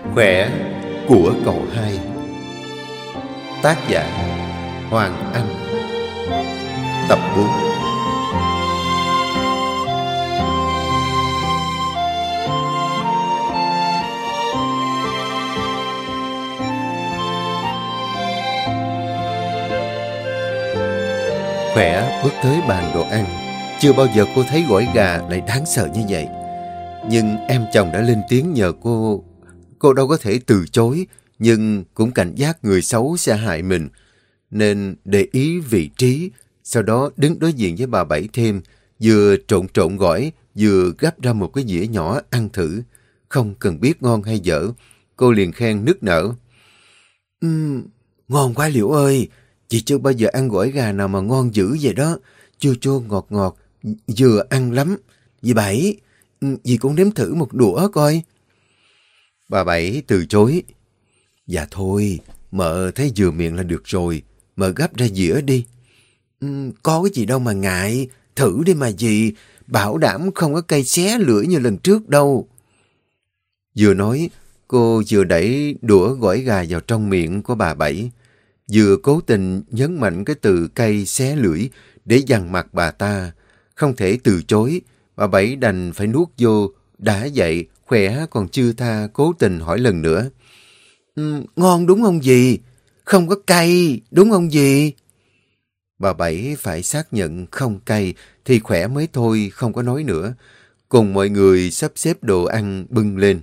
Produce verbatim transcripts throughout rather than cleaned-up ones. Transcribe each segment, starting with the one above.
Khỏe của cậu hai. Tác giả Hoàng Anh. Tập bốn. Khỏe bước tới bàn đồ ăn. Chưa bao giờ cô thấy gỏi gà lại đáng sợ như vậy. Nhưng em chồng đã lên tiếng nhờ cô. Cô đâu có thể từ chối, nhưng cũng cảnh giác người xấu sẽ hại mình. Nên để ý vị trí, sau đó đứng đối diện với bà Bảy thêm, vừa trộn trộn gỏi, vừa gắp ra một cái dĩa nhỏ ăn thử. Không cần biết ngon hay dở, cô liền khen nức nở. Uhm, ngon quá Liễu ơi, chị chưa bao giờ ăn gỏi gà nào mà ngon dữ vậy đó. Chua chua ngọt ngọt, vừa ăn lắm. Dì Bảy, dì cũng nếm thử một đũa coi. Bà Bảy từ chối. Dạ thôi, mợ thấy vừa miệng là được rồi, mợ gắp ra dĩa đi. Ừ, có cái gì đâu mà ngại, thử đi mà dì, bảo đảm không có cay xé lưỡi như lần trước đâu. Vừa nói, cô vừa đẩy đũa gỏi gà vào trong miệng của bà Bảy, vừa cố tình nhấn mạnh cái từ cay xé lưỡi để dằn mặt bà ta. Không thể từ chối, bà Bảy đành phải nuốt vô. Đã vậy, Khỏe còn chưa tha cố tình hỏi lần nữa. Ừ, ngon đúng không dì? Không có cay, đúng không dì? Bà Bảy phải xác nhận không cay thì Khỏe mới thôi, không có nói nữa. Cùng mọi người sắp xếp đồ ăn bưng lên.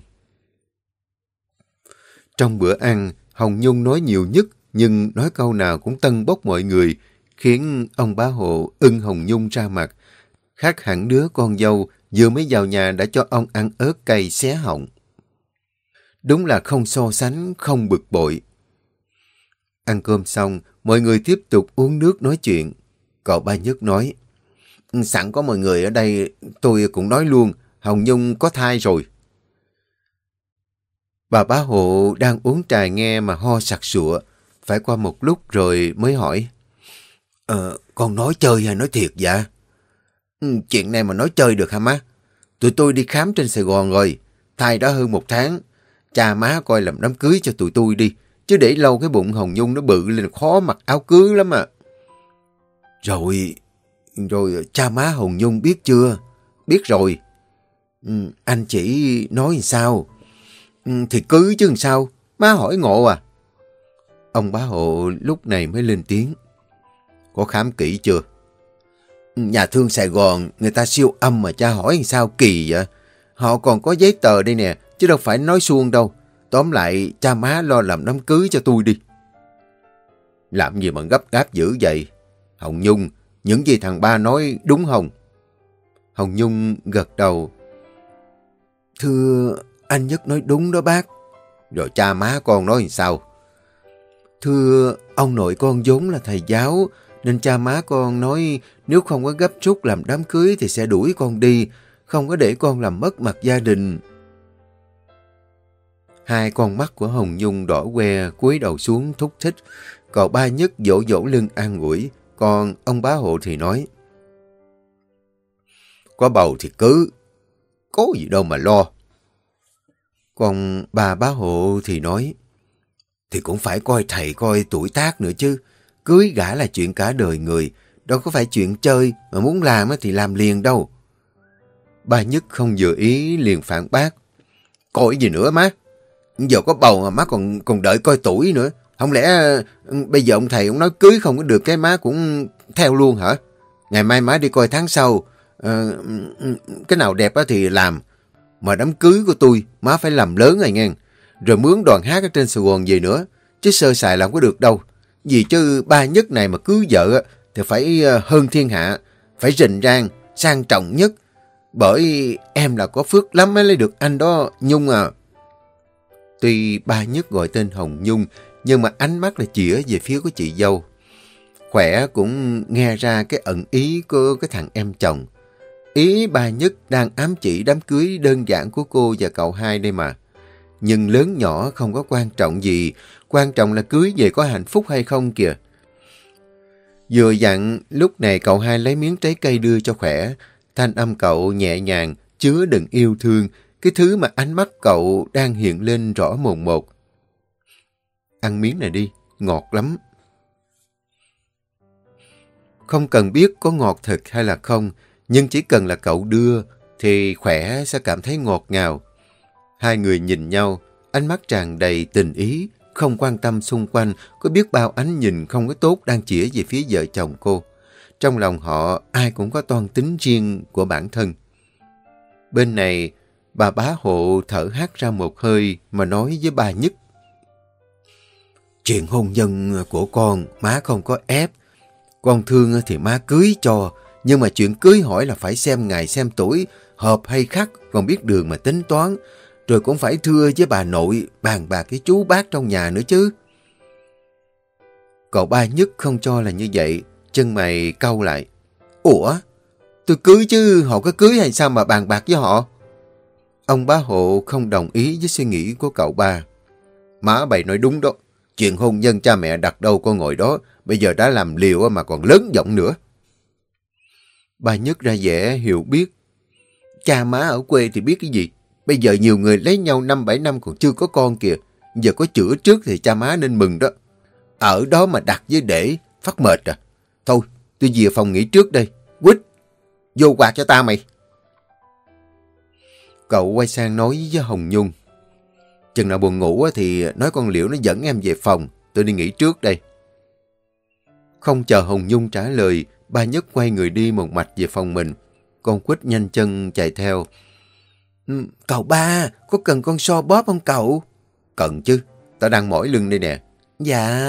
Trong bữa ăn, Hồng Nhung nói nhiều nhất, nhưng nói câu nào cũng tâng bốc mọi người, khiến ông bá Hộ ưng Hồng Nhung ra mặt. Khác hẳn đứa con dâu vừa mới vào nhà đã cho ông ăn ớt cay xé họng. Đúng là không so sánh, không bực bội. Ăn cơm xong, mọi người tiếp tục uống nước nói chuyện. Cậu Ba Nhất nói, sẵn có mọi người ở đây, tôi cũng nói luôn, Hồng Nhung có thai rồi. Bà Bá Hộ đang uống trà nghe mà ho sặc sụa. Phải qua một lúc rồi mới hỏi, Ờ, con nói chơi hay nói thiệt vậy? Ừ, chuyện này mà nói chơi được hả má? Tụi tôi đi khám trên Sài Gòn rồi, thai đã hơn một tháng. Cha má coi làm đám cưới cho tụi tôi đi, chứ để lâu cái bụng Hồng Nhung nó bự lên khó mặc áo cưới lắm à. Rồi, rồi cha má Hồng Nhung biết chưa? Biết rồi. Ừ, anh chỉ nói sao? Ừ, thì cưới chứ làm sao? Má hỏi ngộ à? Ông Bá Hộ lúc này mới lên tiếng. Có khám kỹ chưa? Nhà thương Sài Gòn, người ta siêu âm mà cha hỏi làm sao kỳ vậy? Họ còn có giấy tờ đây nè, chứ đâu phải nói suông đâu. Tóm lại, cha má lo làm đám cưới cho tôi đi. Làm gì mà gấp gáp dữ vậy? Hồng Nhung, những gì thằng Ba nói đúng không? Hồng Nhung gật đầu. Thưa, anh Nhất nói đúng đó bác. Rồi cha má con nói làm sao? Thưa, ông nội con vốn là thầy giáo, nên cha má con nói nếu không có gấp rút làm đám cưới thì sẽ đuổi con đi, không có để con làm mất mặt gia đình. Hai con mắt của Hồng Nhung đỏ que, cúi đầu xuống thúc thích. Cậu Ba Nhất vỗ vỗ lưng an ủi, còn ông Bá Hộ thì nói, có bầu thì cứ, có gì đâu mà lo. Còn bà Bá Hộ thì nói, thì cũng phải coi thầy coi tuổi tác nữa chứ. Cưới gả là chuyện cả đời người, đâu có phải chuyện chơi, mà muốn làm thì làm liền đâu. Ba Nhất không vừa ý liền phản bác. Coi gì nữa má? Giờ có bầu mà má còn còn đợi coi tuổi nữa. Không lẽ bây giờ ông thầy ông nói cưới không có được cái má cũng theo luôn hả? Ngày mai má đi coi tháng sau, uh, cái nào đẹp thì làm. Mà đám cưới của tôi má phải làm lớn rồi nghe. Rồi mướn đoàn hát ở trên Sài Gòn về nữa. Chứ sơ sài làm có được đâu. Vì chứ Ba Nhất này mà cưới vợ thì phải hơn thiên hạ, phải rình rang, sang trọng nhất. Bởi em là có phước lắm mới lấy được anh đó, Nhung à. Tuy Ba Nhất gọi tên Hồng Nhung, nhưng mà ánh mắt là chĩa về phía của chị dâu. Khỏe cũng nghe ra cái ẩn ý của cái thằng em chồng. Ý Ba Nhất đang ám chỉ đám cưới đơn giản của cô và cậu hai đây mà. Nhưng lớn nhỏ không có quan trọng gì, quan trọng là cưới về có hạnh phúc hay không kìa. Vừa dặn, lúc này cậu hai lấy miếng trái cây đưa cho Khỏe. Thanh âm cậu nhẹ nhàng, chứa đựng yêu thương, cái thứ mà ánh mắt cậu đang hiện lên rõ mồn một. Ăn miếng này đi, ngọt lắm. Không cần biết có ngọt thật hay là không, nhưng chỉ cần là cậu đưa thì Khỏe sẽ cảm thấy ngọt ngào. Hai người nhìn nhau, ánh mắt tràn đầy tình ý, không quan tâm xung quanh có biết bao ánh nhìn không có tốt đang chĩa về phía vợ chồng cô. Trong lòng họ ai cũng có toan tính riêng của bản thân. Bên này, bà bá hộ thở hắt ra một hơi mà nói với bà Nhất. Chuyện hôn nhân của con, má không có ép. Con thương thì má cưới cho, nhưng mà chuyện cưới hỏi là phải xem ngày xem tuổi, hợp hay khắc, còn biết đường mà tính toán. Rồi cũng phải thưa với bà nội, bàn bạc với chú bác trong nhà nữa chứ. Cậu ba Nhất không cho là như vậy, chân mày cau lại. Ủa? Tôi cưới chứ, họ có cưới hay sao mà bàn bạc với họ? Ông bá hộ không đồng ý với suy nghĩ của cậu ba. Má bày nói đúng đó. Chuyện hôn nhân cha mẹ đặt đâu con ngồi đó, bây giờ đã làm liều mà còn lớn giọng nữa. Bà Nhất ra vẻ hiểu biết. Cha má ở quê thì biết cái gì. Bây giờ nhiều người lấy nhau năm bảy năm còn chưa có con kìa. Giờ có chữa trước thì cha má nên mừng đó. Ở đó mà đặt với để, phát mệt à. Thôi, tôi về phòng nghỉ trước đây. Quýt, vô quạt cho ta mày. Cậu quay sang nói với Hồng Nhung. Chừng nào buồn ngủ thì nói con Liễu nó dẫn em về phòng. Tôi đi nghỉ trước đây. Không chờ Hồng Nhung trả lời, ba Nhất quay người đi một mạch về phòng mình. Con Quýt nhanh chân chạy theo. Cậu ba, có cần con so bóp không cậu? Cần chứ, tao đang mỏi lưng đây nè. Dạ.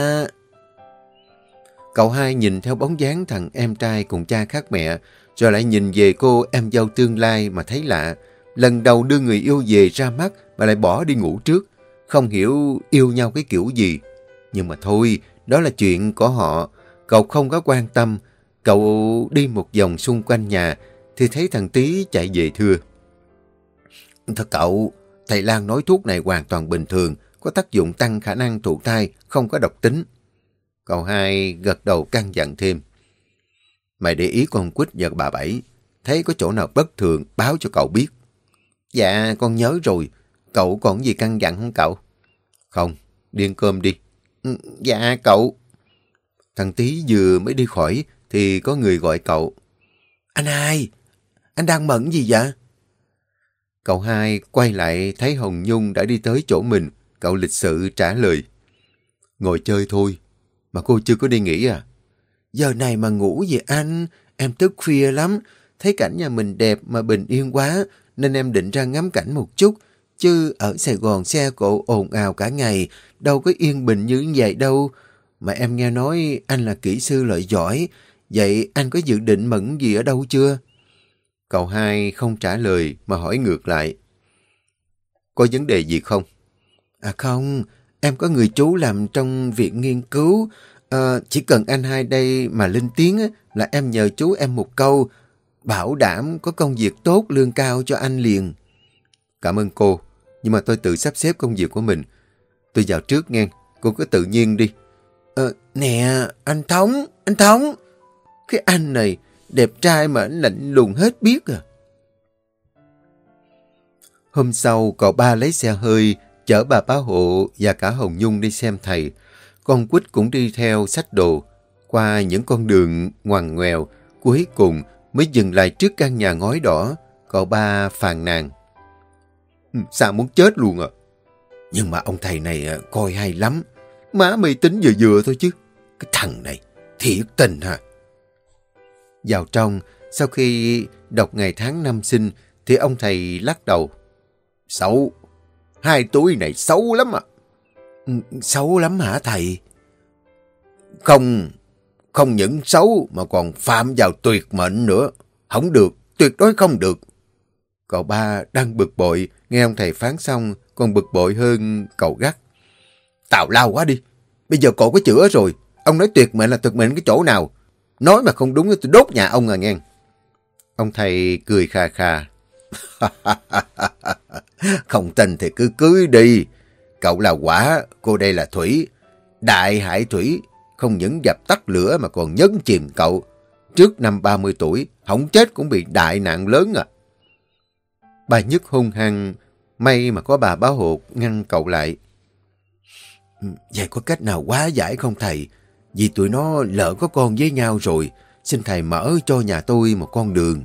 Cậu hai nhìn theo bóng dáng thằng em trai cùng cha khác mẹ, rồi lại nhìn về cô em dâu tương lai mà thấy lạ. Lần đầu đưa người yêu về ra mắt mà lại bỏ đi ngủ trước. Không hiểu yêu nhau cái kiểu gì. Nhưng mà thôi, đó là chuyện của họ. Cậu không có quan tâm. Cậu đi một vòng xung quanh nhà thì thấy thằng Tý chạy về thưa. Thật cậu, thầy Lan nói thuốc này hoàn toàn bình thường, có tác dụng tăng khả năng thụ thai, không có độc tính. Cậu hai gật đầu căn dặn thêm. Mày để ý con Quýt và bà Bảy, thấy có chỗ nào bất thường báo cho cậu biết. Dạ, con nhớ rồi. Cậu còn gì căn dặn không cậu? Không, đi ăn cơm đi. Ừ, dạ cậu. Thằng Tý vừa mới đi khỏi thì có người gọi cậu. Anh hai, anh đang mẩn gì vậy? Cậu hai quay lại thấy Hồng Nhung đã đi tới chỗ mình. Cậu lịch sự trả lời. Ngồi chơi thôi, mà cô chưa có đi nghỉ à? Giờ này mà ngủ gì anh, em thức khuya lắm. Thấy cảnh nhà mình đẹp mà bình yên quá, nên em định ra ngắm cảnh một chút. Chứ ở Sài Gòn xe cộ ồn ào cả ngày, đâu có yên bình như vậy đâu. Mà em nghe nói anh là kỹ sư lợi giỏi, vậy anh có dự định mẫn gì ở đâu chưa? Cậu hai không trả lời mà hỏi ngược lại. Có vấn đề gì không? À không, em có người chú làm trong viện nghiên cứu. À, chỉ cần anh hai đây mà lên tiếng á, là em nhờ chú em một câu, bảo đảm có công việc tốt lương cao cho anh liền. Cảm ơn cô, nhưng mà tôi tự sắp xếp công việc của mình. Tôi vào trước nghe, cô cứ tự nhiên đi. Ờ, nè, anh Thống, anh Thống. Cái anh này đẹp trai mà anh lạnh lùng hết biết à. Hôm sau, cậu ba lấy xe hơi, chở bà bá hộ và cả Hồng Nhung đi xem thầy. Con Quýt cũng đi theo xách đồ. Qua những con đường ngoằn ngoèo, cuối cùng mới dừng lại trước căn nhà ngói đỏ. Cậu ba phàn nàn. Sao muốn chết luôn à? Nhưng mà ông thầy này coi hay lắm. Má mày tính vừa vừa thôi chứ. Cái thằng này, thiệt tình hả? Vào trong, sau khi đọc ngày tháng năm sinh, thì ông thầy lắc đầu. Xấu, hai túi này xấu lắm à. Xấu lắm hả thầy? Không, không những xấu mà còn phạm vào tuyệt mệnh nữa. Không được, tuyệt đối không được. Cậu ba đang bực bội, nghe ông thầy phán xong, còn bực bội hơn cậu gắt. Tào lao quá đi, bây giờ cậu có chữa rồi. Ông nói tuyệt mệnh là tuyệt mệnh cái chỗ nào? Nói mà không đúng tôi đốt nhà ông à nghe. Ông thầy cười khà khà. Không tin thì cứ cưới đi. Cậu là hỏa, cô đây là thủy. Đại hải thủy, không những dập tắt lửa mà còn nhấn chìm cậu. Trước năm ba mươi tuổi, không chết cũng bị đại nạn lớn à. Bà Nhất hung hăng May mà có bà báo hộ ngăn cậu lại. Vậy có cách nào hóa giải không thầy? Vì tụi nó lỡ có con với nhau rồi, xin thầy mở cho nhà tôi một con đường.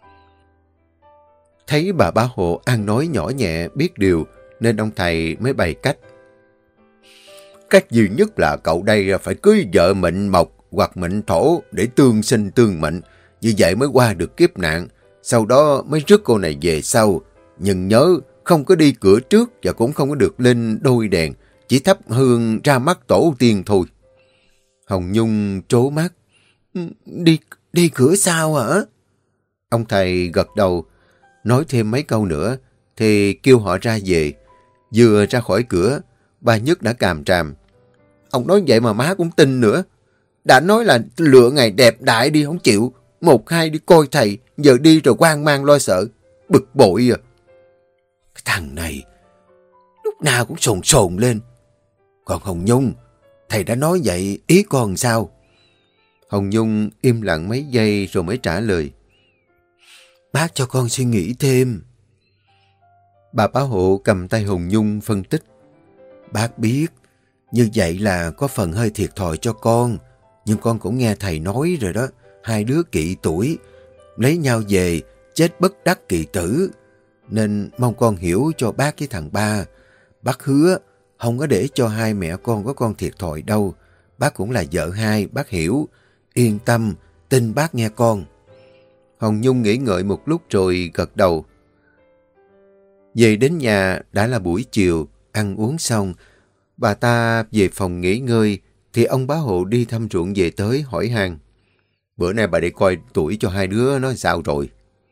Thấy bà bá hộ ăn nói nhỏ nhẹ biết điều, nên ông thầy mới bày cách. Cách duy nhất là cậu đây phải cưới vợ mệnh mộc hoặc mệnh thổ để tương sinh tương mệnh. Như vậy mới qua được kiếp nạn, sau đó mới rước cô này về sau. Nhưng nhớ, không có đi cửa trước và cũng không có được lên đôi đèn, chỉ thắp hương ra mắt tổ tiên thôi. Hồng Nhung trố mắt. Đi, đi cửa sau hả? Ông thầy gật đầu, nói thêm mấy câu nữa, thì kêu họ ra về. Vừa ra khỏi cửa, bà Nhất đã càm tràm. Ông nói vậy mà má cũng tin nữa. Đã nói là lựa ngày đẹp đại đi không chịu. Một hai đi coi thầy, giờ đi rồi hoang mang lo sợ. Bực bội à. Cái thằng này, lúc nào cũng sồn sồn lên. Còn Hồng Nhung, thầy đã nói vậy, ý con sao? Hồng Nhung im lặng mấy giây rồi mới trả lời. Bác cho con suy nghĩ thêm. Bà Bá Hộ cầm tay Hồng Nhung phân tích. Bác biết, như vậy là có phần hơi thiệt thòi cho con. Nhưng con cũng nghe thầy nói rồi đó. Hai đứa kỵ tuổi, lấy nhau về, chết bất đắc kỳ tử. Nên mong con hiểu cho bác với thằng ba. Bác hứa, không có để cho hai mẹ con có con thiệt thòi đâu. Bác cũng là vợ hai, bác hiểu. Yên tâm, tin bác nghe con. Hồng Nhung nghĩ ngợi một lúc rồi gật đầu. Về đến nhà đã là buổi chiều, ăn uống xong. Bà ta về phòng nghỉ ngơi, thì ông bá hộ đi thăm ruộng về tới hỏi han. Bữa nay bà đi coi tuổi cho hai đứa nó sao rồi?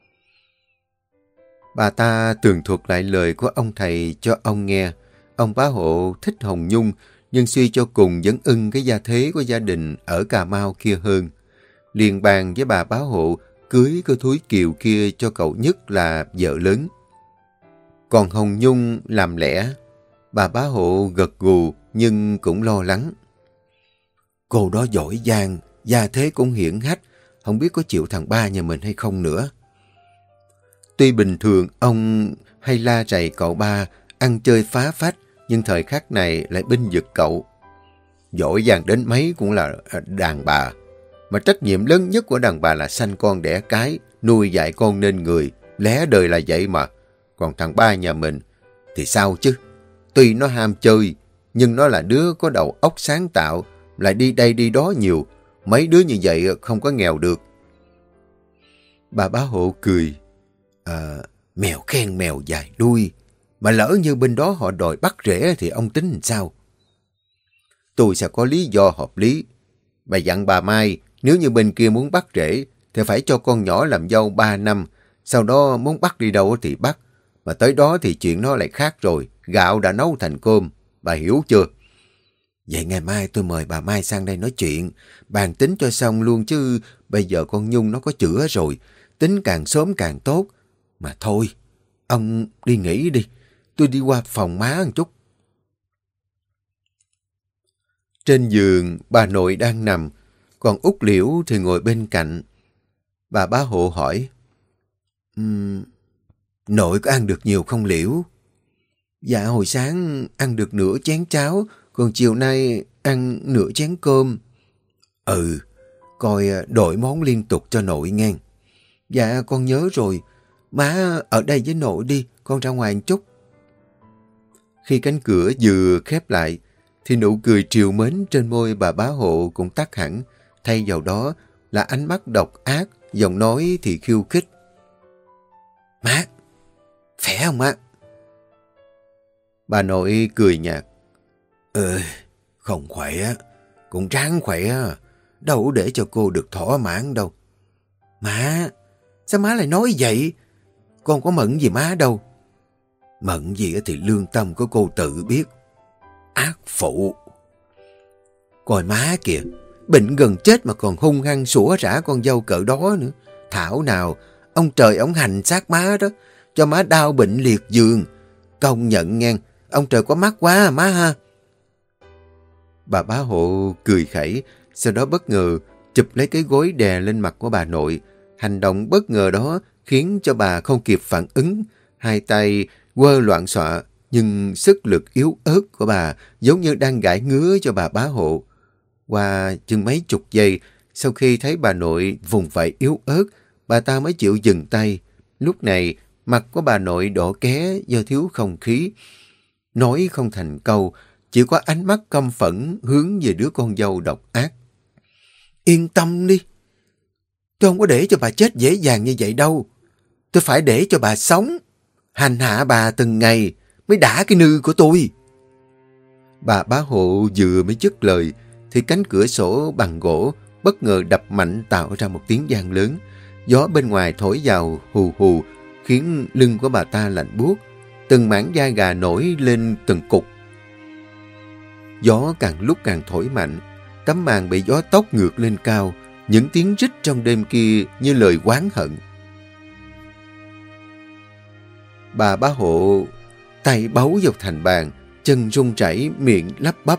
Bà ta tường thuật lại lời của ông thầy cho ông nghe. Ông bá hộ thích Hồng Nhung, nhưng suy cho cùng vẫn ưng cái gia thế của gia đình ở Cà Mau kia hơn. Liền bàn với bà bá hộ cưới cái thúi kiều kia cho cậu Nhất là vợ lớn. Còn Hồng Nhung làm lẽ, bà bá hộ gật gù nhưng cũng lo lắng. Cô đó giỏi giang, gia thế cũng hiển hách, không biết có chịu thằng ba nhà mình hay không nữa. Tuy bình thường ông hay la rầy cậu ba ăn chơi phá phách, nhưng thời khắc này lại binh vực cậu. Giỏi giang đến mấy cũng là đàn bà. Mà trách nhiệm lớn nhất của đàn bà là sanh con đẻ cái, nuôi dạy con nên người, lẽ đời là vậy mà. Còn thằng ba nhà mình thì sao chứ? Tuy nó ham chơi, nhưng nó là đứa có đầu óc sáng tạo, lại đi đây đi đó nhiều. Mấy đứa như vậy không có nghèo được. Bà bá hộ cười. À, mèo khen mèo dài đuôi. Mà lỡ như bên đó họ đòi bắt rễ thì ông tính làm sao? Tôi sẽ có lý do hợp lý. Bà dặn bà Mai, nếu như bên kia muốn bắt rễ, thì phải cho con nhỏ làm dâu ba năm. Sau đó muốn bắt đi đâu thì bắt. Mà tới đó thì chuyện nó lại khác rồi. Gạo đã nấu thành cơm. Bà hiểu chưa? Vậy ngày mai tôi mời bà Mai sang đây nói chuyện. Bàn tính cho xong luôn chứ. Bây giờ con Nhung nó có chữa rồi. Tính càng sớm càng tốt. Mà thôi, ông đi nghỉ đi. Tôi đi qua phòng má một chút. Trên giường, bà nội đang nằm. Còn Út Liễu thì ngồi bên cạnh. Bà bá hộ hỏi. Um, nội có ăn được nhiều không Liễu? Dạ hồi sáng ăn được nửa chén cháo. Còn chiều nay ăn nửa chén cơm. Ừ, coi đổi món liên tục cho nội nghe. Dạ con nhớ rồi. Má ở đây với nội đi, con ra ngoài một chút. Khi cánh cửa vừa khép lại, thì nụ cười trìu mến trên môi bà bá hộ cũng tắt hẳn. Thay vào đó là ánh mắt độc ác, giọng nói thì khiêu khích. Má, khỏe không má? Bà nội cười nhạt. Ừ, không khỏe, cũng ráng khỏe, đâu để cho cô được thỏa mãn đâu. Má, sao má lại nói vậy? Con có mận gì má đâu. Mận gì thì lương tâm của cô tự biết. Ác phụ. Coi má kìa, bệnh gần chết mà còn hung hăng sủa rã con dâu cỡ đó nữa. Thảo nào, ông trời ông hành xác má đó, cho má đau bệnh liệt giường. Công nhận ngang, ông trời có mắt quá à, má ha. Bà bá hộ cười khẩy, sau đó bất ngờ chụp lấy cái gối đè lên mặt của bà nội. Hành động bất ngờ đó khiến cho bà không kịp phản ứng. Hai tay quơ loạn xọa, nhưng sức lực yếu ớt của bà giống như đang gãi ngứa cho bà bá hộ. Qua chừng mấy chục giây, sau khi thấy bà nội vùng vẫy yếu ớt, bà ta mới chịu dừng tay. Lúc này, mặt của bà nội đỏ ké do thiếu không khí. Nói không thành câu, chỉ có ánh mắt căm phẫn hướng về đứa con dâu độc ác. Yên tâm đi, tôi không có để cho bà chết dễ dàng như vậy đâu. Tôi phải để cho bà sống, hành hạ bà từng ngày mới đã cái nư của tôi. Bà bá hộ vừa mới dứt lời thì cánh cửa sổ bằng gỗ bất ngờ đập mạnh tạo ra một tiếng vang lớn. Gió bên ngoài thổi vào hù hù khiến lưng của bà ta lạnh buốt. Từng mảng da gà nổi lên từng cục. Gió càng lúc càng thổi mạnh, tấm màn bị gió tốc ngược lên cao. Những tiếng rít trong đêm kia như lời oán hận. Bà bá hộ tay bấu vào thành bàn, chân run rẩy, miệng lắp bắp.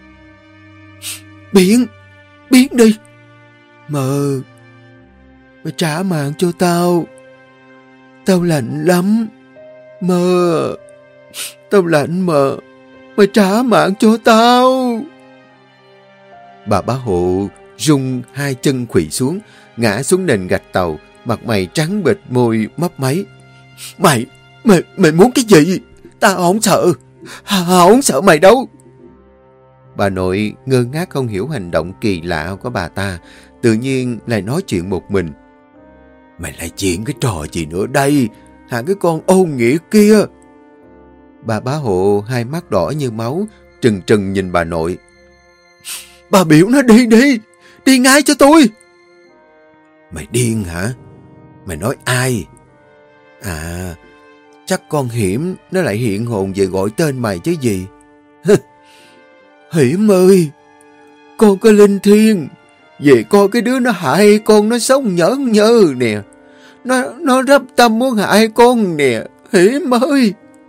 Biến, biến đi. Mờ, mày trả mạng cho tao. Tao lạnh lắm. Mờ, tao lạnh mờ. Mày trả mạng cho tao. Bà bá hộ rung hai chân khuỵu xuống, ngã xuống nền gạch tàu, mặt mày trắng bệch, môi mấp máy. Mày, mày, mày muốn cái gì? Tao không sợ. Tao không sợ mày đâu. Bà nội ngơ ngác không hiểu hành động kỳ lạ của bà ta, tự nhiên lại nói chuyện một mình. Mày lại chuyện cái trò gì nữa đây? Hả cái con ô nghĩa kia? Bà bá hộ hai mắt đỏ như máu, trừng trừng nhìn bà nội. Bà biểu nó đi đi, đi ngay cho tôi. Mày điên hả? Mày nói ai? À, chắc con Hiểm nó lại hiện hồn về gọi tên mày chứ gì. Hiểm ơi, con có linh thiêng, về coi cái đứa nó hại con nó sống nhởn nhơ nè. Nó, nó rắp tâm muốn hại con nè, Hiểm ơi.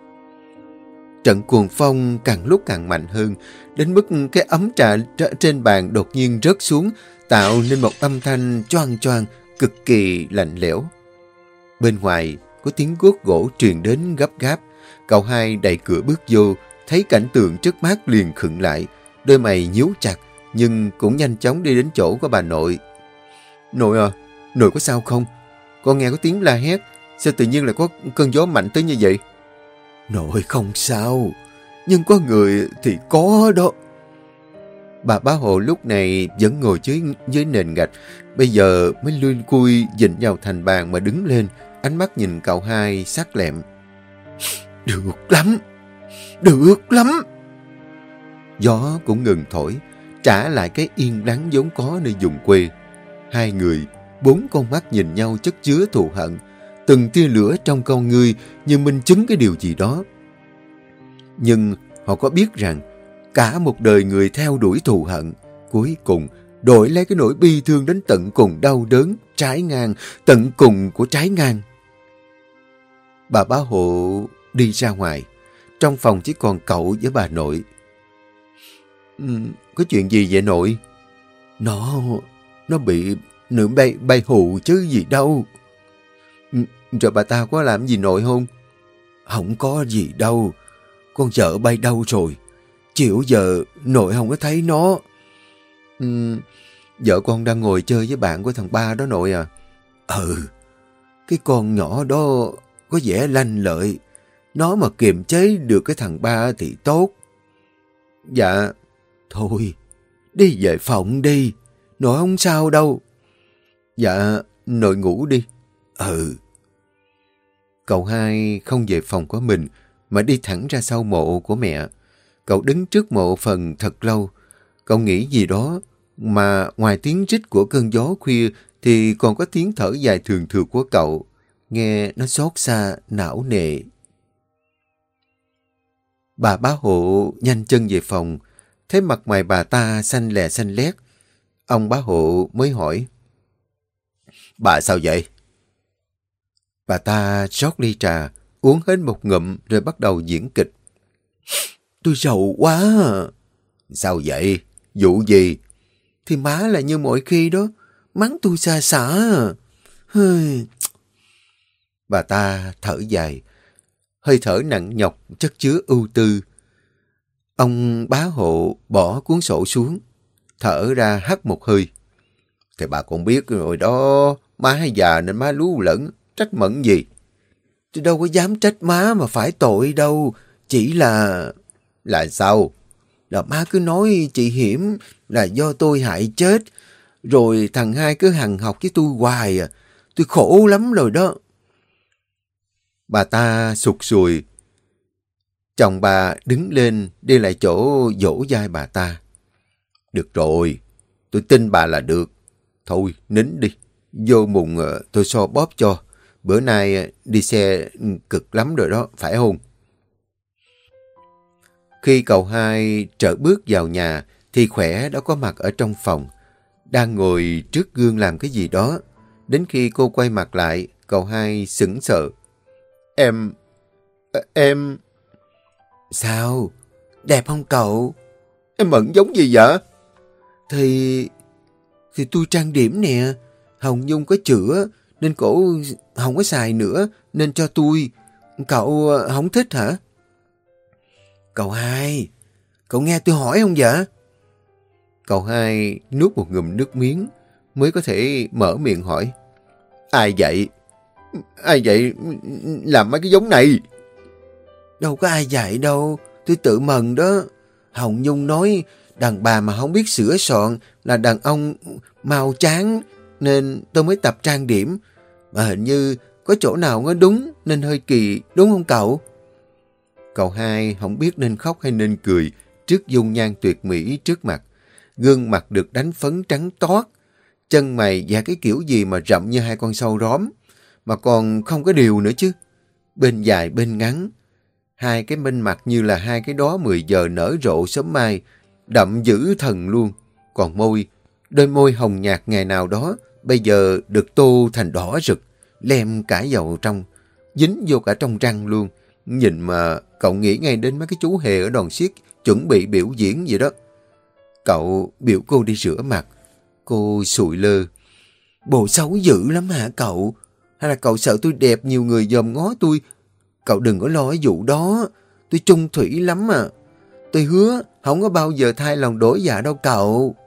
Trận cuồng phong càng lúc càng mạnh hơn, đến mức cái ấm trà trên bàn đột nhiên rớt xuống, tạo nên một âm thanh choang choang, cực kỳ lạnh lẽo. Bên ngoài có tiếng guốc gỗ truyền đến gấp gáp. Cậu hai đẩy cửa bước vô, thấy cảnh tượng trước mắt liền khựng lại, đôi mày nhíu chặt, nhưng cũng nhanh chóng đi đến chỗ của bà nội. Nội à, nội có sao không? Con nghe có tiếng la hét, sao tự nhiên lại có cơn gió mạnh tới như vậy? Nội không sao, nhưng có người thì có đó. Bà bá hộ lúc này vẫn ngồi dưới, dưới nền gạch, bây giờ mới lui cui dịnh vào thành bàn mà đứng lên, ánh mắt nhìn cậu hai sắc lẹm. Được lắm, được lắm. Gió cũng ngừng thổi, trả lại cái yên lắng vốn có nơi vùng quê. Hai người, bốn con mắt nhìn nhau chất chứa thù hận, từng tia lửa trong con ngươi như minh chứng cái điều gì đó. Nhưng họ có biết rằng cả một đời người theo đuổi thù hận, cuối cùng đổi lấy cái nỗi bi thương đến tận cùng đau đớn, trái ngang, tận cùng của trái ngang. Bà bá hộ đi ra ngoài, trong phòng chỉ còn cậu với bà nội. Ừ, có chuyện gì vậy nội? Nó, nó bị nữ bay, bay hù chứ gì đâu. Ừ, rồi bà ta có làm gì nội không? Không có gì đâu, con vợ bay đâu rồi? Chiều giờ nội không có thấy nó. Ừ, vợ con đang ngồi chơi với bạn của thằng ba đó nội à. Ừ, cái con nhỏ đó có vẻ lanh lợi, nó mà kiềm chế được cái thằng ba thì tốt. Dạ, thôi, đi về phòng đi, nội không sao đâu. Dạ, nội ngủ đi. Ừ. Cậu hai không về phòng của mình, mà đi thẳng ra sau mộ của mẹ. Cậu đứng trước mộ phần thật lâu. Cậu nghĩ gì đó, mà ngoài tiếng rít của cơn gió khuya thì còn có tiếng thở dài thường thường của cậu. Nghe nó xót xa, não nề. Bà bá hộ nhanh chân về phòng, thấy mặt mày bà ta xanh lè xanh lét. Ông bá hộ mới hỏi. Bà sao vậy? Bà ta rót ly trà, uống hết một ngụm rồi bắt đầu diễn kịch. Tôi rầu quá. Sao vậy? Vụ gì? Thì má là như mọi khi đó, mắng tôi xa xả. Bà ta thở dài. hơi thở nặng nhọc, chất chứa ưu tư. Ông bá hộ bỏ cuốn sổ xuống, thở ra hắt một hơi. Thì bà cũng biết rồi đó, má hay già nên má lú lẫn, trách mẫn gì. Tôi đâu có dám trách má mà phải tội đâu, chỉ là... Là sao? Là má cứ nói chị Hiểm là do tôi hại chết, rồi thằng hai cứ hằn học với tôi hoài à. Tôi khổ lắm rồi đó. Bà ta sụt sùi. Chồng bà đứng lên đi lại chỗ dỗ vai bà ta. Được rồi, tôi tin bà là được. Thôi, nín đi. Vô mùng tôi so bóp cho. Bữa nay đi xe cực lắm rồi đó, phải không? Khi cậu hai trở bước vào nhà, thì Khỏe đã có mặt ở trong phòng, đang ngồi trước gương làm cái gì đó. Đến khi cô quay mặt lại, cậu hai sững sờ. Em... em... Sao? Đẹp không cậu? Em mận giống gì vậy? Thì... Thì tôi trang điểm nè. Hồng Nhung có chữa, nên cổ không có xài nữa, nên cho tôi. Cậu không thích hả? Cậu hai, cậu nghe tôi hỏi không vậy? Cậu hai nuốt một ngụm nước miếng, mới có thể mở miệng hỏi. Ai vậy? Ai vậy làm mấy cái giống này? Đâu có ai dạy đâu, tôi tự mần đó. Hồng Nhung nói đàn bà mà không biết sửa soạn là đàn ông mau chán, nên tôi mới tập trang điểm. Mà hình như có chỗ nào nó đúng nên hơi kỳ, đúng không cậu? Cậu hai không biết nên khóc hay nên cười trước dung nhan tuyệt mỹ trước mặt. Gương mặt được đánh phấn trắng toát, chân mày và cái kiểu gì mà rậm như hai con sâu róm, mà còn không có điều nữa chứ. Bên dài bên ngắn, hai cái bên mặt như là hai cái đóa mười giờ nở rộ sớm mai, đậm dữ thần luôn. Còn môi, đôi môi hồng nhạt ngày nào đó, bây giờ được tô thành đỏ rực, lem cả vào trong, dính vô cả trong răng luôn. Nhìn mà cậu nghĩ ngay đến mấy cái chú hề ở đoàn xiếc chuẩn bị biểu diễn vậy đó. Cậu biểu cô đi rửa mặt. Cô sụi lơ. Bộ xấu dữ lắm hả cậu? Hay là cậu sợ tôi đẹp nhiều người dòm ngó tôi? Cậu đừng có lo cái vụ đó. Tôi chung thủy lắm mà. Tôi hứa không có bao giờ thay lòng đổi dạ đâu cậu.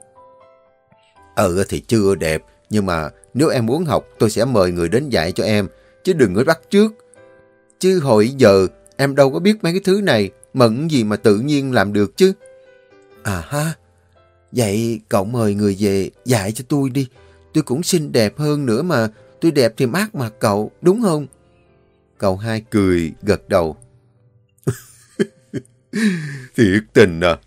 Ừ thì chưa đẹp, nhưng mà nếu em muốn học tôi sẽ mời người đến dạy cho em, chứ đừng có bắt chước. Chứ hồi giờ em đâu có biết mấy cái thứ này, mận gì mà tự nhiên làm được chứ. À ha, vậy cậu mời người về dạy cho tôi đi. Tôi cũng xinh đẹp hơn nữa mà, tôi đẹp thì mát mặt cậu, đúng không? Cậu hai cười, gật đầu. Thiệt tình à.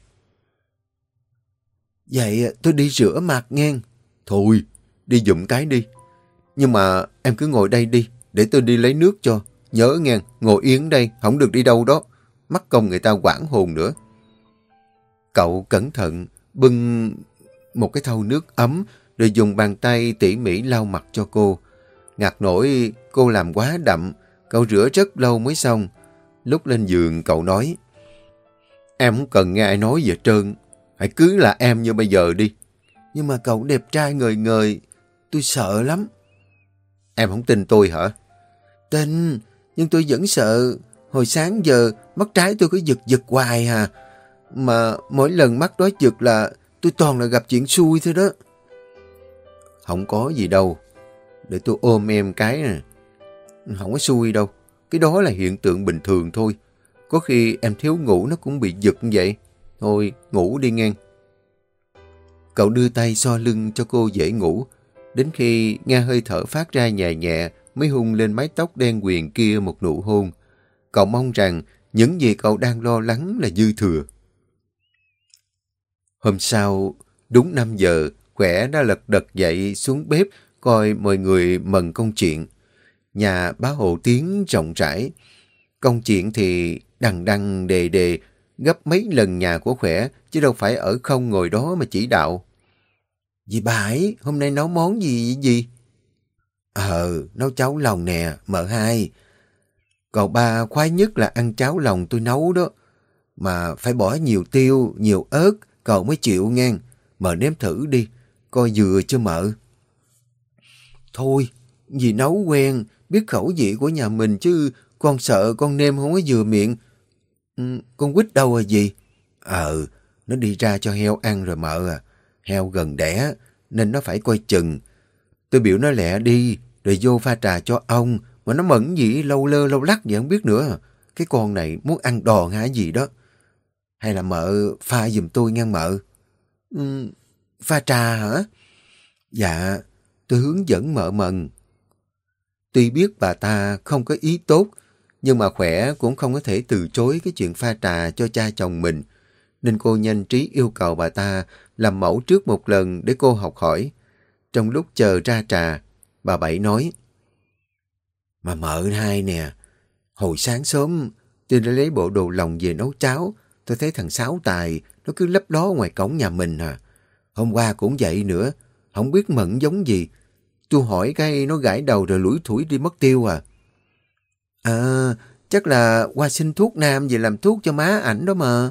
Vậy tôi đi rửa mặt nghe. Thôi, đi giùm cái đi. Nhưng mà em cứ ngồi đây đi, để tôi đi lấy nước cho. Nhớ nghe, ngồi yên đây, không được đi đâu đó. Mắc công người ta quảng hồn nữa. Cậu cẩn thận bưng một cái thau nước ấm, rồi dùng bàn tay tỉ mỉ lau mặt cho cô. Ngặt nổi cô làm quá đậm, cậu rửa rất lâu mới xong. Lúc lên giường cậu nói, em không cần nghe ai nói gì hết trơn, hãy cứ là em như bây giờ đi. Nhưng mà cậu đẹp trai ngời ngời, tôi sợ lắm. Em không tin tôi hả? Tin, nhưng tôi vẫn sợ. Hồi sáng giờ mắt trái tôi cứ giật giật hoài à. Mà mỗi lần mắt đó giật là tôi toàn là gặp chuyện xui thôi đó. Không có gì đâu. Để tôi ôm em cái nè. Không có xui đâu. Cái đó là hiện tượng bình thường thôi. Có khi em thiếu ngủ nó cũng bị giật như vậy. Thôi ngủ đi ngang. Cậu đưa tay so lưng cho cô dễ ngủ. Đến khi nghe hơi thở phát ra nhẹ nhẹ mới hung lên mái tóc đen quyền kia một nụ hôn. Cậu mong rằng những gì cậu đang lo lắng là dư thừa. Hôm sau, đúng năm giờ, Khỏe đã lật đật dậy xuống bếp coi mọi người mần công chuyện. Nhà bá hộ Tiến rộng rãi. Công chuyện thì đằng đằng đề đề, gấp mấy lần nhà của Khỏe, chứ đâu phải ở không ngồi đó mà chỉ đạo. Dì Bãi, hôm nay nấu món gì vậy gì? Ờ, nấu cháo lòng nè, mợ hai. Cậu ba khoái nhất là ăn cháo lòng tôi nấu đó. Mà phải bỏ nhiều tiêu, nhiều ớt, cậu mới chịu ngang. Mợ nếm thử đi, coi vừa chưa mợ. Thôi, dì nấu quen, biết khẩu vị của nhà mình chứ con sợ con nêm không có vừa miệng. Ừ, con quýt đâu à gì? Ờ, nó đi ra cho heo ăn rồi mợ à. Heo gần đẻ, nên nó phải coi chừng. Tôi biểu nó lẹ đi, rồi vô pha trà cho ông. Mà nó mẫn gì lâu lơ lâu lắc vậy không biết nữa. Cái con này muốn ăn đòn hả gì đó. Hay là mợ pha giùm tôi nghe mợ? Ừ, pha trà hả? Dạ, tôi hướng dẫn mợ mần. Tuy biết bà ta không có ý tốt, nhưng mà Khỏe cũng không có thể từ chối cái chuyện pha trà cho cha chồng mình. Nên cô nhanh trí yêu cầu bà ta làm mẫu trước một lần để cô học hỏi. Trong lúc chờ ra trà, bà Bảy nói: Mà mợ hai nè, hồi sáng sớm tôi đã lấy bộ đồ lòng về nấu cháo. Tôi thấy thằng Sáu Tài nó cứ lấp ló ngoài cổng nhà mình à. Hôm qua cũng vậy nữa, không biết mận giống gì. Tôi hỏi cái nó gãi đầu rồi lủi thủi đi mất tiêu à. À, chắc là qua xin thuốc nam về làm thuốc cho má ảnh đó mà.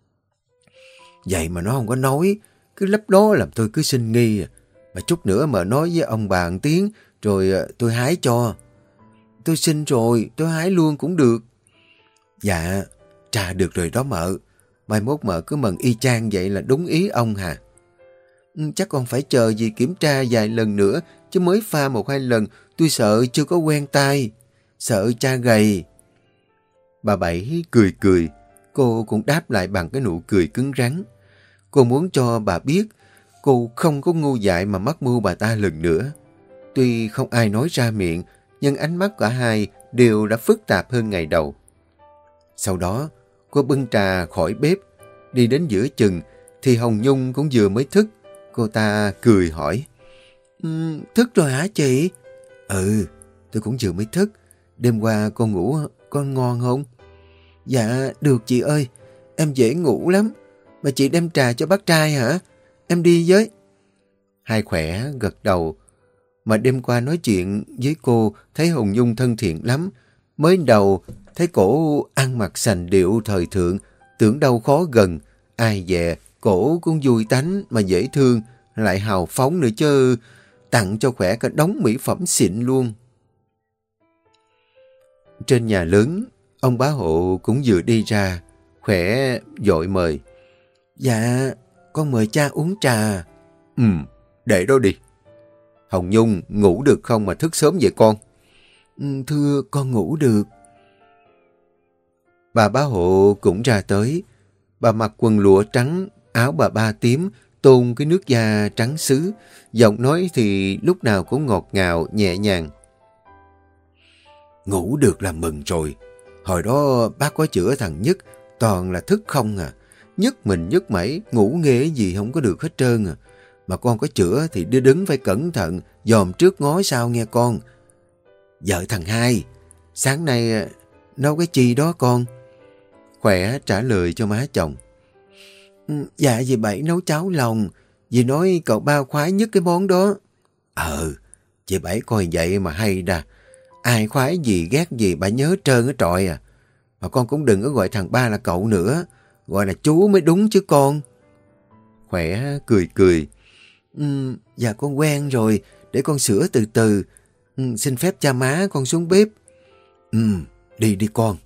Vậy mà nó không có nói, cứ lấp ló làm tôi cứ sinh nghi à. Mà chút nữa mà nói với ông bà một tiếng, rồi tôi hái cho. Tôi xin rồi, tôi hái luôn cũng được. Dạ, trà được rồi đó mợ. Mai mốt mợ cứ mần y chang vậy là đúng ý ông hà. Ừ, chắc còn phải chờ gì kiểm tra vài lần nữa, chứ mới pha một hai lần, tôi sợ chưa có quen tay. Sợ cha gầy. Bà Bảy cười cười, cô cũng đáp lại bằng cái nụ cười cứng rắn. Cô muốn cho bà biết, cô không có ngu dại mà mắc mưu bà ta lần nữa. Tuy không ai nói ra miệng, nhưng ánh mắt cả hai đều đã phức tạp hơn ngày đầu. Sau đó, cô bưng trà khỏi bếp, đi đến giữa chừng, thì Hồng Nhung cũng vừa mới thức. Cô ta cười hỏi: um, Thức rồi hả chị? Ừ, tôi cũng vừa mới thức. Đêm qua con ngủ con ngon không? Dạ, được chị ơi. Em dễ ngủ lắm. Mà chị đem trà cho bác trai hả? Em đi với. Hai Khỏe gật đầu. Mà đêm qua nói chuyện với cô thấy Hồng Nhung thân thiện lắm. Mới đầu thấy cổ ăn mặc sành điệu thời thượng, tưởng đâu khó gần. Ai dè, cổ cũng vui tánh mà dễ thương, lại hào phóng nữa chứ. Tặng cho Khỏe cả đống mỹ phẩm xịn luôn. Trên nhà lớn, ông bá hộ cũng vừa đi ra. Khỏe vội mời: Dạ, con mời cha uống trà. Ừ, để đó đi. Hồng Nhung, ngủ được không mà thức sớm vậy con? Ừ, thưa, con ngủ được. Bà bá hộ cũng ra tới. Bà mặc quần lụa trắng, áo bà ba tím, tôn cái nước da trắng sứ. Giọng nói thì lúc nào cũng ngọt ngào, nhẹ nhàng. Ngủ được là mừng rồi. Hồi đó bác có chữa thằng Nhất, toàn là thức không à. Nhất mình nhất mẩy, ngủ nghê gì không có được hết trơn à. Mà con có chữa thì đi đứng phải cẩn thận, dòm trước ngó sau nghe con. Vợ thằng Hai, sáng nay nấu cái chi đó con? Khỏe trả lời cho má chồng. Dạ dì Bảy nấu cháo lòng, dì nói cậu ba khoái nhất cái món đó. Ờ, dì Bảy coi vậy mà hay đà. Ai khoái gì ghét gì bà nhớ trơn ở trọi à. Mà con cũng đừng có gọi thằng ba là cậu nữa, gọi là chú mới đúng chứ con. Khỏe cười cười. Ừ, dạ con quen rồi, để con sửa từ từ. Ừ, xin phép cha má con xuống bếp. Ừ, đi đi con.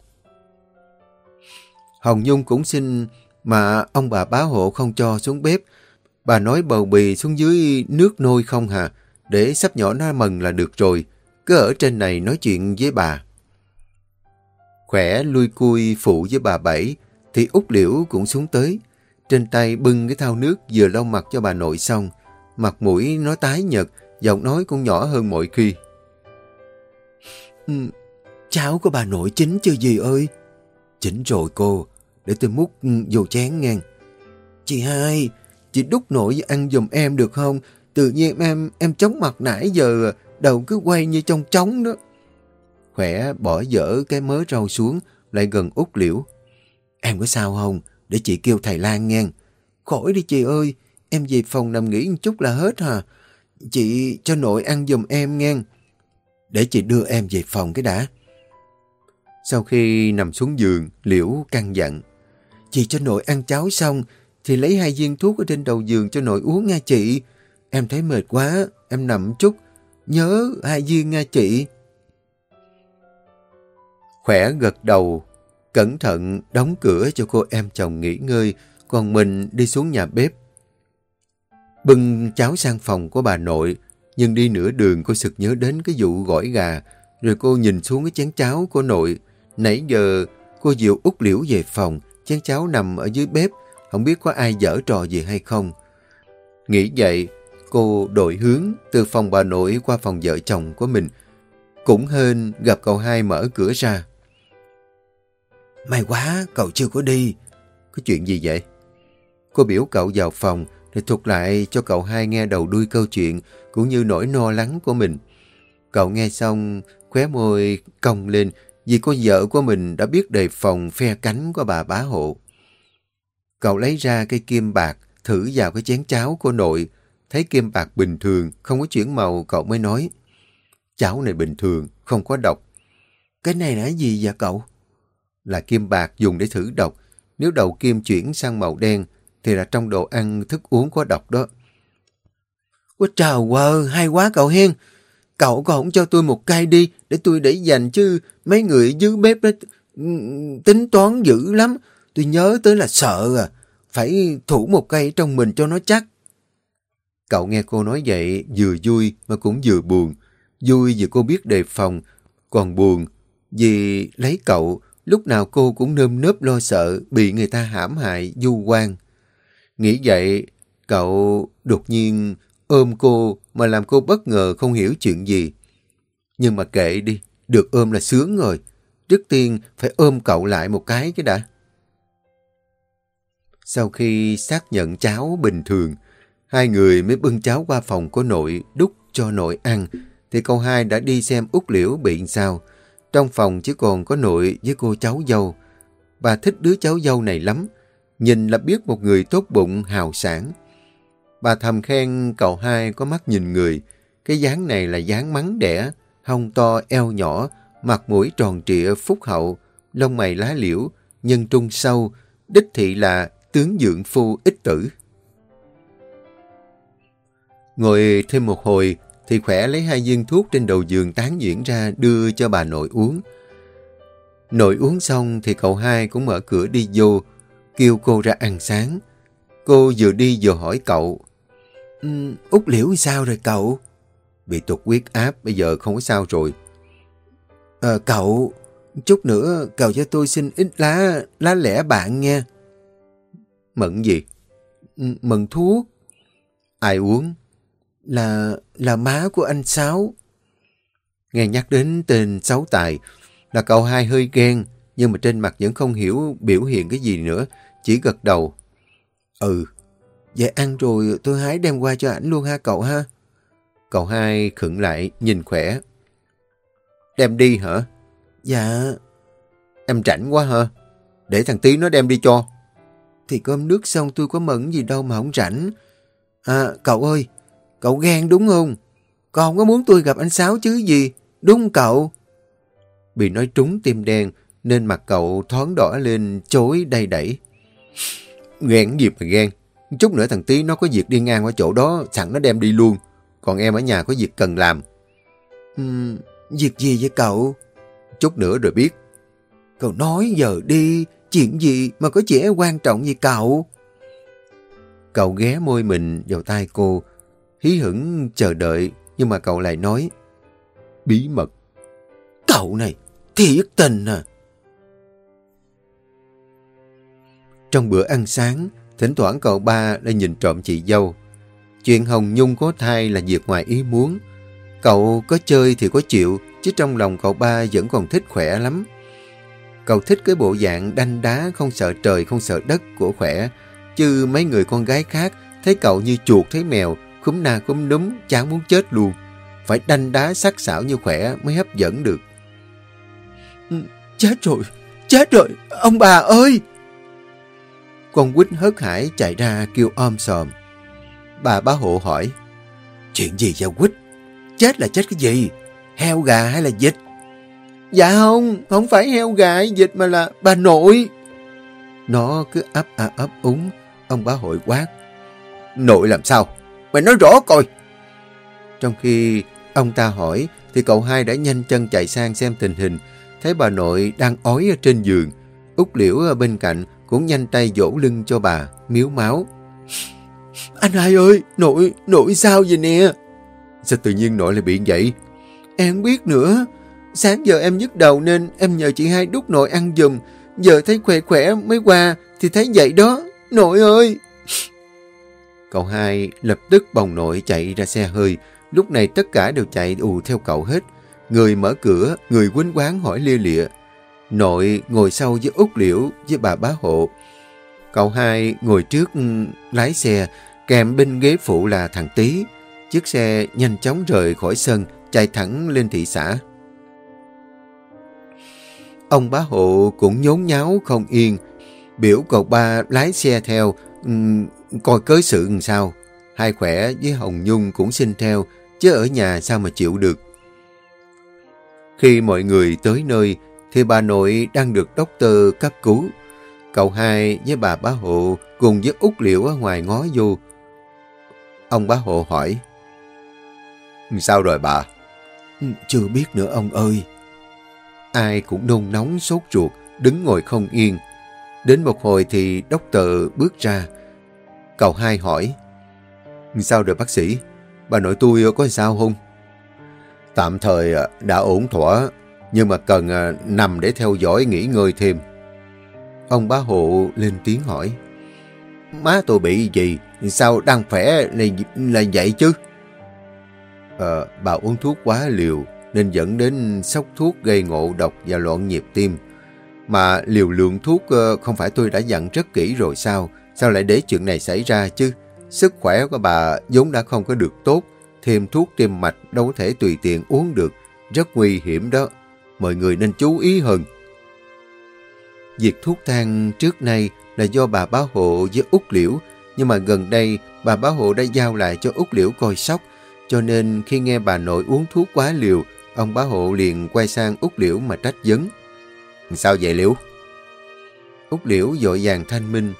Hồng Nhung cũng xin, mà ông bà bá hộ không cho xuống bếp. Bà nói bầu bì xuống dưới nước nôi không hà, để sắp nhỏ nó mần là được rồi. Cứ ở trên này nói chuyện với bà. Khỏe lui cui phụ với bà Bảy, thì Út Liễu cũng xuống tới. Trên tay bưng cái thau nước vừa lau mặt cho bà nội xong. Mặt mũi nó tái nhợt, giọng nói cũng nhỏ hơn mọi khi. Ừ, cháo của bà nội chín chưa dì ơi? Chín rồi cô, để tôi múc vô chén ngang. Chị Hai, chị đút nội ăn giùm em được không? Tự nhiên em em chóng mặt nãy giờ, đầu cứ quay như trong trống đó. Khỏe bỏ dở cái mớ rau xuống, lại gần Út Liễu. Em có sao không? Để chị kêu thầy Lan ngang. Khỏi đi chị ơi, em về phòng nằm nghỉ một chút là hết hả? Chị cho nội ăn giùm em ngang. Để chị đưa em về phòng cái đã. Sau khi nằm xuống giường, Liễu căn dặn. Chị cho nội ăn cháo xong, thì lấy hai viên thuốc ở trên đầu giường cho nội uống nha chị. Em thấy mệt quá, em nằm chút. Nhớ hai viên nha chị. Khỏe gật đầu, cẩn thận đóng cửa cho cô em chồng nghỉ ngơi, còn mình đi xuống nhà bếp. Bưng cháo sang phòng của bà nội, nhưng đi nửa đường cô sực nhớ đến cái vụ gỏi gà, rồi cô nhìn xuống cái chén cháo của nội. Nãy giờ cô dìu út Liễu về phòng, chén cháo nằm ở dưới bếp, không biết có ai giở trò gì hay không. Nghĩ vậy, cô đổi hướng từ phòng bà nội qua phòng vợ chồng của mình. Cũng hên gặp cậu hai mở cửa ra. May quá, cậu chưa có đi. Có chuyện gì vậy? Cô biểu cậu vào phòng, rồi thuật lại cho cậu hai nghe đầu đuôi câu chuyện, cũng như nỗi lo lắng của mình. Cậu nghe xong, khóe môi cong lên, vì cô vợ của mình đã biết đề phòng phe cánh của bà bá hộ. Cậu lấy ra cây kim bạc, thử vào cái chén cháo của nội. Thấy kim bạc bình thường, không có chuyển màu, cậu mới nói. Cháo này bình thường, không có độc. Cái này là gì vậy cậu? Là kim bạc dùng để thử độc. Nếu đầu kim chuyển sang màu đen, thì là trong đồ ăn, thức uống có độc đó. Ôi trời ơi, hay quá cậu hen. Cậu có không cho tôi một cây đi, để tôi để dành chứ. Mấy người dưới bếp đó tính toán dữ lắm. Tôi nhớ tới là sợ à. Phải thủ một cây trong mình cho nó chắc. Cậu nghe cô nói vậy, vừa vui mà cũng vừa buồn. Vui vì cô biết đề phòng, còn buồn vì lấy cậu, lúc nào cô cũng nơm nớp lo sợ bị người ta hãm hại, vu oan. Nghĩ vậy, cậu đột nhiên ôm cô mà làm cô bất ngờ không hiểu chuyện gì. Nhưng mà kệ đi, được ôm là sướng rồi. Trước tiên phải ôm cậu lại một cái cái đã. Sau khi xác nhận cháo bình thường, hai người mới bưng cháo qua phòng của nội đút cho nội ăn, thì cậu hai đã đi xem út Liễu bị sao. Trong phòng chỉ còn có nội với cô cháu dâu. Bà thích đứa cháu dâu này lắm, nhìn là biết một người tốt bụng, hào sảng. Bà thầm khen cậu hai có mắt nhìn người, cái dáng này là dáng mắng đẻ, hông to, eo nhỏ, mặt mũi tròn trịa, phúc hậu, lông mày lá liễu, nhân trung sâu, đích thị là tướng dưỡng phu ích tử. Ngồi thêm một hồi thì Khỏe lấy hai viên thuốc trên đầu giường tán nhuyễn ra đưa cho bà nội uống. Nội uống xong thì cậu hai cũng mở cửa đi vô, kêu cô ra ăn sáng. Cô vừa đi vừa hỏi cậu. Um, út Liễu sao rồi cậu? Bị tụt huyết áp, bây giờ không có sao rồi. Ờ, cậu, chút nữa cậu cho tôi xin ít lá, lá lẻ bạn nghe. Mận gì? Mận thuốc. Ai uống? Là, là má của anh Sáu. Nghe nhắc đến tên Sáu Tài là cậu hai hơi ghen, nhưng mà trên mặt vẫn không hiểu biểu hiện cái gì nữa, chỉ gật đầu. Ừ, vậy ăn rồi tôi hái đem qua cho ảnh luôn ha cậu ha. Cậu hai khựng lại nhìn Khỏe. Đem đi hả? Dạ. Em rảnh quá hả? Để thằng Tí nó đem đi cho. Thì cơm nước xong tôi có mận gì đâu mà không rảnh. À, cậu ơi, cậu ghen đúng không? Cậu không có muốn tôi gặp anh Sáu chứ gì, đúng không cậu? Bị nói trúng tim đen nên mặt cậu thoáng đỏ lên, chối đầy đẩy. Ghen cái gì mà ghen? Chút nữa thằng Tí nó có việc đi ngang qua chỗ đó, sẵn nó đem đi luôn. Còn em ở nhà có việc cần làm. Uhm, việc gì vậy cậu? Chút nữa rồi biết. Cậu nói giờ đi, chuyện gì mà có vẻ quan trọng gì cậu? Cậu ghé môi mình vào tai cô, hí hửng chờ đợi, nhưng mà cậu lại nói. Bí mật. Cậu này, thiệt tình à. Trong bữa ăn sáng, thỉnh thoảng cậu ba đã nhìn trộm chị dâu. Chuyện Hồng Nhung có thai là việc ngoài ý muốn. Cậu có chơi thì có chịu, chứ trong lòng cậu ba vẫn còn thích Khỏe lắm. Cậu thích cái bộ dạng đanh đá, không sợ trời, không sợ đất của Khỏe. Chứ mấy người con gái khác thấy cậu như chuột thấy mèo, khúm na khúm núm, chán muốn chết luôn. Phải đanh đá sắc sảo như Khỏe mới hấp dẫn được. Chết rồi, chết rồi, ông bà ơi! Con Quýt hớt hải chạy ra kêu om sòm. Bà bá hộ hỏi. Chuyện gì vậy Quýt? Chết là chết cái gì? Heo gà hay là vịt? Dạ không, không phải heo gà hay vịt mà là bà nội. Nó cứ ấp a ấp úng. Ông bá hội quát. Nội làm sao? Mày nói rõ coi. Trong khi ông ta hỏi thì cậu hai đã nhanh chân chạy sang xem tình hình. thấy bà nội đang ói ở trên giường. Út Liễu ở bên cạnh cũng nhanh tay vỗ lưng cho bà, miếu máu. Anh hai ơi, nội, nội sao vậy nè? Sao tự nhiên nội lại bị vậy? Em không biết nữa. Sáng giờ em nhức đầu nên em nhờ chị hai đút nội ăn giùm. Giờ thấy khỏe khỏe mới qua thì thấy vậy đó. Nội ơi! Cậu hai lập tức bồng nội chạy ra xe hơi. Lúc này tất cả đều chạy ù theo cậu hết. Người mở cửa, người quýnh quán hỏi lia lịa. Nội ngồi sau với Út Liễu với bà bá hộ. Cậu hai ngồi trước lái xe, kèm bên ghế phụ là thằng Tý. Chiếc xe nhanh chóng rời khỏi sân, chạy thẳng lên thị xã. Ông bá hộ cũng nhốn nháo không yên. Biểu cậu ba lái xe theo, um, coi cớ sự làm sao. Hai Khỏe với Hồng Nhung cũng xin theo, chứ ở nhà sao mà chịu được. Khi mọi người tới nơi, thì bà nội đang được doctor cấp cứu. Cậu hai với bà bá hộ cùng với Út Liễu ở ngoài ngó vô. Ông bá hộ hỏi. Sao rồi bà? Chưa biết nữa ông ơi. Ai cũng nôn nóng sốt ruột, đứng ngồi không yên. Đến một hồi thì doctor bước ra. Cậu hai hỏi. Sao rồi bác sĩ? Bà nội tôi có sao không? Tạm thời đã ổn thỏa, nhưng mà cần nằm để theo dõi nghỉ ngơi thêm. Ông bá hộ lên tiếng hỏi. Má tôi bị gì? Sao đang khỏe là, là vậy chứ? À, bà uống thuốc quá liều nên dẫn đến sốc thuốc gây ngộ độc và loạn nhịp tim. Mà liều lượng thuốc không phải tôi đã dặn rất kỹ rồi sao? Sao lại để chuyện này xảy ra chứ? Sức khỏe của bà vốn đã không có được tốt. Thêm thuốc tim mạch đâu có thể tùy tiện uống được. Rất nguy hiểm đó. Mọi người nên chú ý hơn. Việc thuốc thang trước nay là do bà bá hộ với Út Liễu. Nhưng mà gần đây bà bá hộ đã giao lại cho Út Liễu coi sóc. Cho nên khi nghe bà nội uống thuốc quá liều, ông bá hộ liền quay sang Út Liễu mà trách vấn. Sao vậy Liễu? Út Liễu vội vàng thanh minh.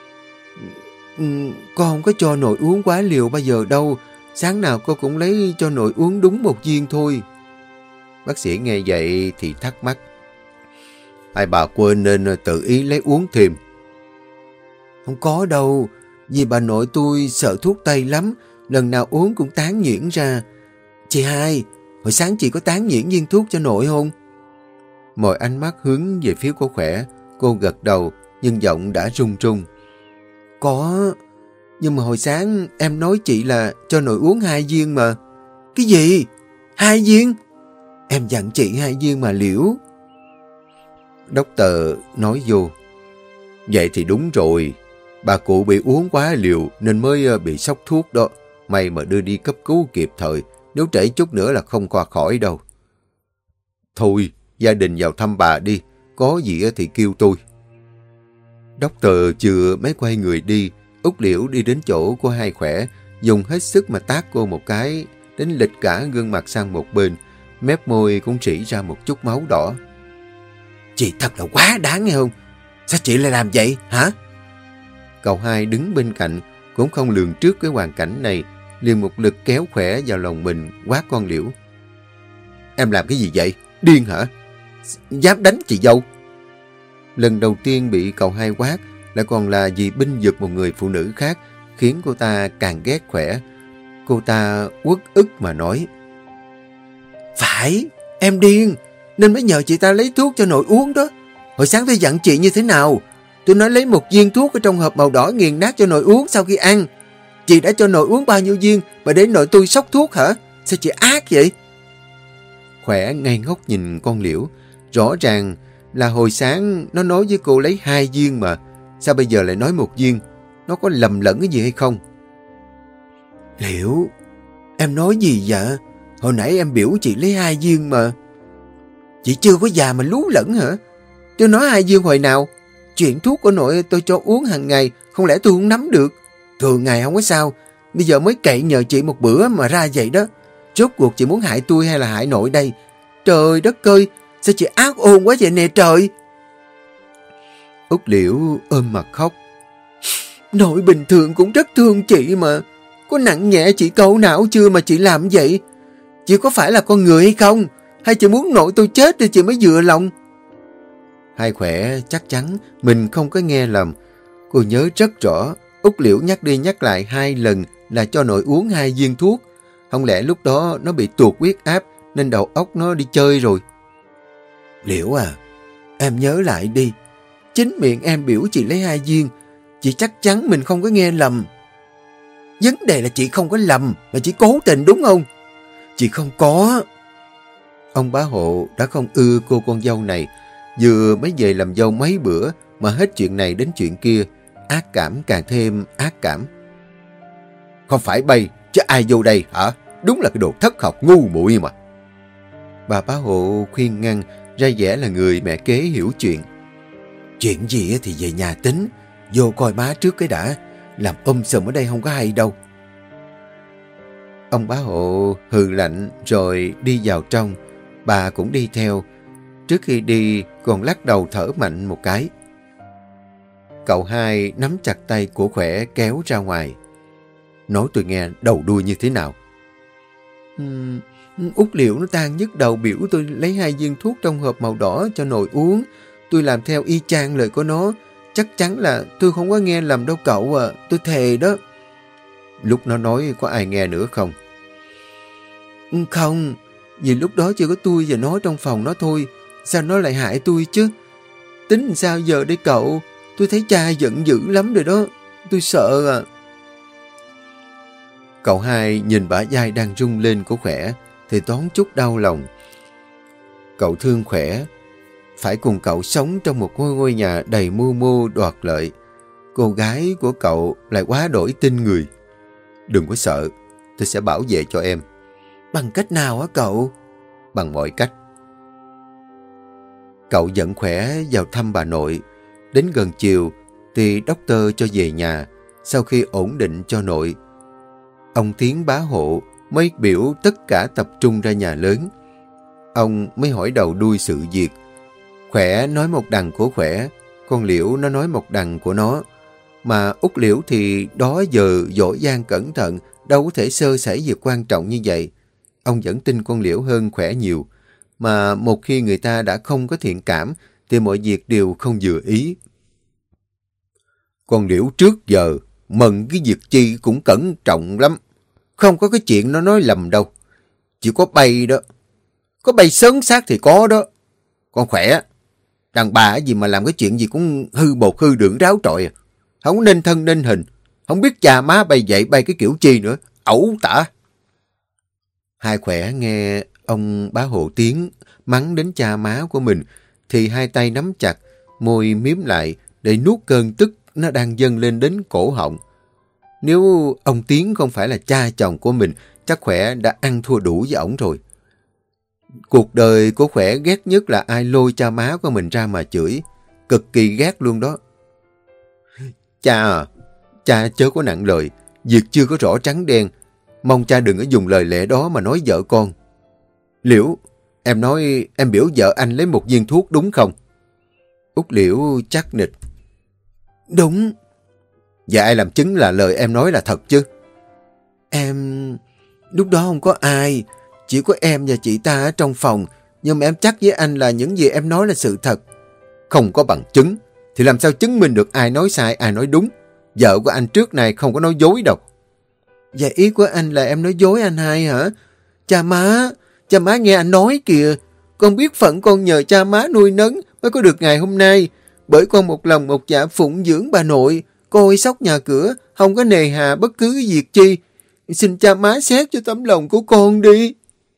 Con không có cho nội uống quá liều bao giờ đâu. Sáng nào con cũng lấy cho nội uống đúng một viên thôi. Bác sĩ nghe vậy thì thắc mắc. Hai bà quên nên tự ý lấy uống thêm. Không có đâu. Vì bà nội tôi sợ thuốc tây lắm. Lần nào uống cũng tán nhuyễn ra. Chị hai, hồi sáng chị có tán nhuyễn viên thuốc cho nội không? Mọi ánh mắt hướng về phía cô Khỏe. Cô gật đầu, nhưng giọng đã run run. Có, nhưng mà hồi sáng em nói chị là cho nội uống hai viên mà. Cái gì? Hai viên? Em dặn chị hai viên mà Liễu. Doctor nói vô. Vậy thì đúng rồi. Bà cụ bị uống quá liều nên mới bị sốc thuốc đó. May mà đưa đi cấp cứu kịp thời. Nếu trễ chút nữa là không qua khỏi đâu. Thôi, gia đình vào thăm bà đi. Có gì thì kêu tôi. Doctor chưa mới quay người đi. Út Liễu đi đến chỗ của Hai Khỏe. Dùng hết sức mà tát cô một cái. Đến lệch cả gương mặt sang một bên. Mép môi cũng rỉ ra một chút máu đỏ. Chị thật là quá đáng nghe không? Sao chị lại làm vậy hả? Cậu hai đứng bên cạnh cũng không lường trước cái hoàn cảnh này, liền một lực kéo Khỏe vào lòng mình, quát con Liễu. Em làm cái gì vậy? Điên hả? Dám đánh chị dâu? Lần đầu tiên bị cậu hai quát lại còn là vì binh vực một người phụ nữ khác, khiến cô ta càng ghét Khỏe. Cô ta uất ức mà nói. Phải, em điên, nên mới nhờ chị ta lấy thuốc cho nội uống đó. Hồi sáng tôi dặn chị như thế nào? Tôi nói lấy một viên thuốc ở trong hộp màu đỏ nghiền nát cho nội uống sau khi ăn. Chị đã cho nội uống bao nhiêu viên mà để nội tôi sốc thuốc hả? Sao chị ác vậy? Khỏe ngây ngốc nhìn con Liễu. Rõ ràng là hồi sáng nó nói với cô lấy hai viên mà. Sao bây giờ lại nói một viên? Nó có lầm lẫn cái gì hay không? Liễu, em nói gì vậy? Hồi nãy em biểu chị lấy hai viên mà. Chị chưa có già mà lú lẫn hả? Tôi nói hai viên hồi nào? Chuyện thuốc của nội tôi cho uống hàng ngày, không lẽ tôi không nắm được? Thường ngày không có sao, bây giờ mới cậy nhờ chị một bữa mà ra vậy đó. Rốt cuộc chị muốn hại tôi hay là hại nội đây? Trời đất ơi, sao chị ác ôn quá vậy nè trời? Út Liễu ôm mặt khóc. Nội bình thường cũng rất thương chị mà. Có nặng nhẹ chị câu nào chưa mà chị làm vậy? Chị có phải là con người hay không? Hay chị muốn nội tôi chết thì chị mới vừa lòng? Hai Khỏe chắc chắn mình không có nghe lầm. Cô nhớ rất rõ, Út Liễu nhắc đi nhắc lại hai lần là cho nội uống hai viên thuốc. Không lẽ lúc đó nó bị tụt huyết áp nên đầu óc nó đi chơi rồi? Liễu à, em nhớ lại đi. Chính miệng em biểu chị lấy hai viên. Chị chắc chắn mình không có nghe lầm. Vấn đề là chị không có lầm, mà chị cố tình đúng không? Chị không có. Ông bá hộ đã không ưa cô con dâu này. Vừa mới về làm dâu mấy bữa mà hết chuyện này đến chuyện kia. Ác cảm càng thêm ác cảm. Không phải bay, chứ ai vô đây hả? Đúng là cái đồ thất học ngu muội mà. Bà bá hộ khuyên ngăn, ra vẻ là người mẹ kế hiểu chuyện. Chuyện gì thì về nhà tính. Vô coi má trước cái đã. Làm um sùm ở đây không có hay đâu. Ông bá hộ hừ lạnh rồi đi vào trong. Bà cũng đi theo. Trước khi đi còn lắc đầu thở mạnh một cái. Cậu hai nắm chặt tay của Khỏe kéo ra ngoài. Nói tôi nghe đầu đuôi như thế nào. Uhm, Út Liễu nó tan nhức đầu biểu tôi lấy hai viên thuốc trong hộp màu đỏ cho nội uống. Tôi làm theo y chang lời của nó. Chắc chắn là tôi không có nghe lầm đâu cậu à. Tôi thề đó. Lúc nó nói có ai nghe nữa không? Không. Vì lúc đó chỉ có tôi và nó trong phòng nó thôi. Sao nó lại hại tôi chứ? Tính sao giờ đây cậu? Tôi thấy cha giận dữ lắm rồi đó. Tôi sợ à. Cậu hai nhìn bả vai đang rung lên của Khỏe thì toán chút đau lòng. Cậu thương Khỏe. Phải cùng cậu sống trong một ngôi ngôi nhà đầy mưu mô đoạt lợi. Cô gái của cậu lại quá đổi tin người. Đừng có sợ. Tôi sẽ bảo vệ cho em. Bằng cách nào hả cậu? Bằng mọi cách. Cậu dẫn Khỏe vào thăm bà nội. Đến gần chiều thì doctor cho về nhà. Sau khi ổn định cho nội, ông Tiến bá hộ mới biểu tất cả tập trung ra nhà lớn. Ông mới hỏi đầu đuôi sự việc. Khỏe nói một đằng của Khỏe, con Liễu nó nói một đằng của nó. Mà Út Liễu thì đó giờ dỗ dang cẩn thận, đâu có thể sơ sẩy việc quan trọng như vậy. Ông vẫn tin con Liễu hơn Khỏe nhiều. Mà một khi người ta đã không có thiện cảm thì mọi việc đều không vừa ý. Con Liễu trước giờ mần cái việc chi cũng cẩn trọng lắm. Không có cái chuyện nó nói lầm đâu. Chỉ có bay đó. Có bay sớn xác thì có đó. Con Khỏe. Đàn bà gì mà làm cái chuyện gì cũng hư bột hư đường ráo trọi à. Không nên thân nên hình. Không biết cha má bay dậy bay cái kiểu chi nữa. Ẩu tả. Hai Khỏe nghe ông bá hộ Tiến mắng đến cha má của mình thì hai tay nắm chặt, môi miếm lại để nuốt cơn tức nó đang dâng lên đến cổ họng. Nếu ông Tiến không phải là cha chồng của mình, chắc Khỏe đã ăn thua đủ với ổng rồi. Cuộc đời của Khỏe ghét nhất là ai lôi cha má của mình ra mà chửi. Cực kỳ ghét luôn đó. Cha à, cha chớ có nặng lời. Việc chưa có rõ trắng đen. Mong cha đừng có dùng lời lẽ đó mà nói vợ con. Liễu, em nói em biểu vợ anh lấy một viên thuốc đúng không? Út Liễu chắc nịch. Đúng. Và ai làm chứng là lời em nói là thật chứ? Em... Lúc đó không có ai. Chỉ có em và chị ta ở trong phòng. Nhưng mà em chắc với anh là những gì em nói là sự thật. Không có bằng chứng thì làm sao chứng minh được ai nói sai ai nói đúng? Vợ của anh trước này không có nói dối đâu. Và ý của anh là em nói dối anh hai hả? Cha má, cha má nghe anh nói kìa. Con biết phận con nhờ cha má nuôi nấng mới có được ngày hôm nay. Bởi con một lòng một dạ phụng dưỡng bà nội, coi sóc nhà cửa, không có nề hà bất cứ việc chi. Xin cha má xét cho tấm lòng của con đi.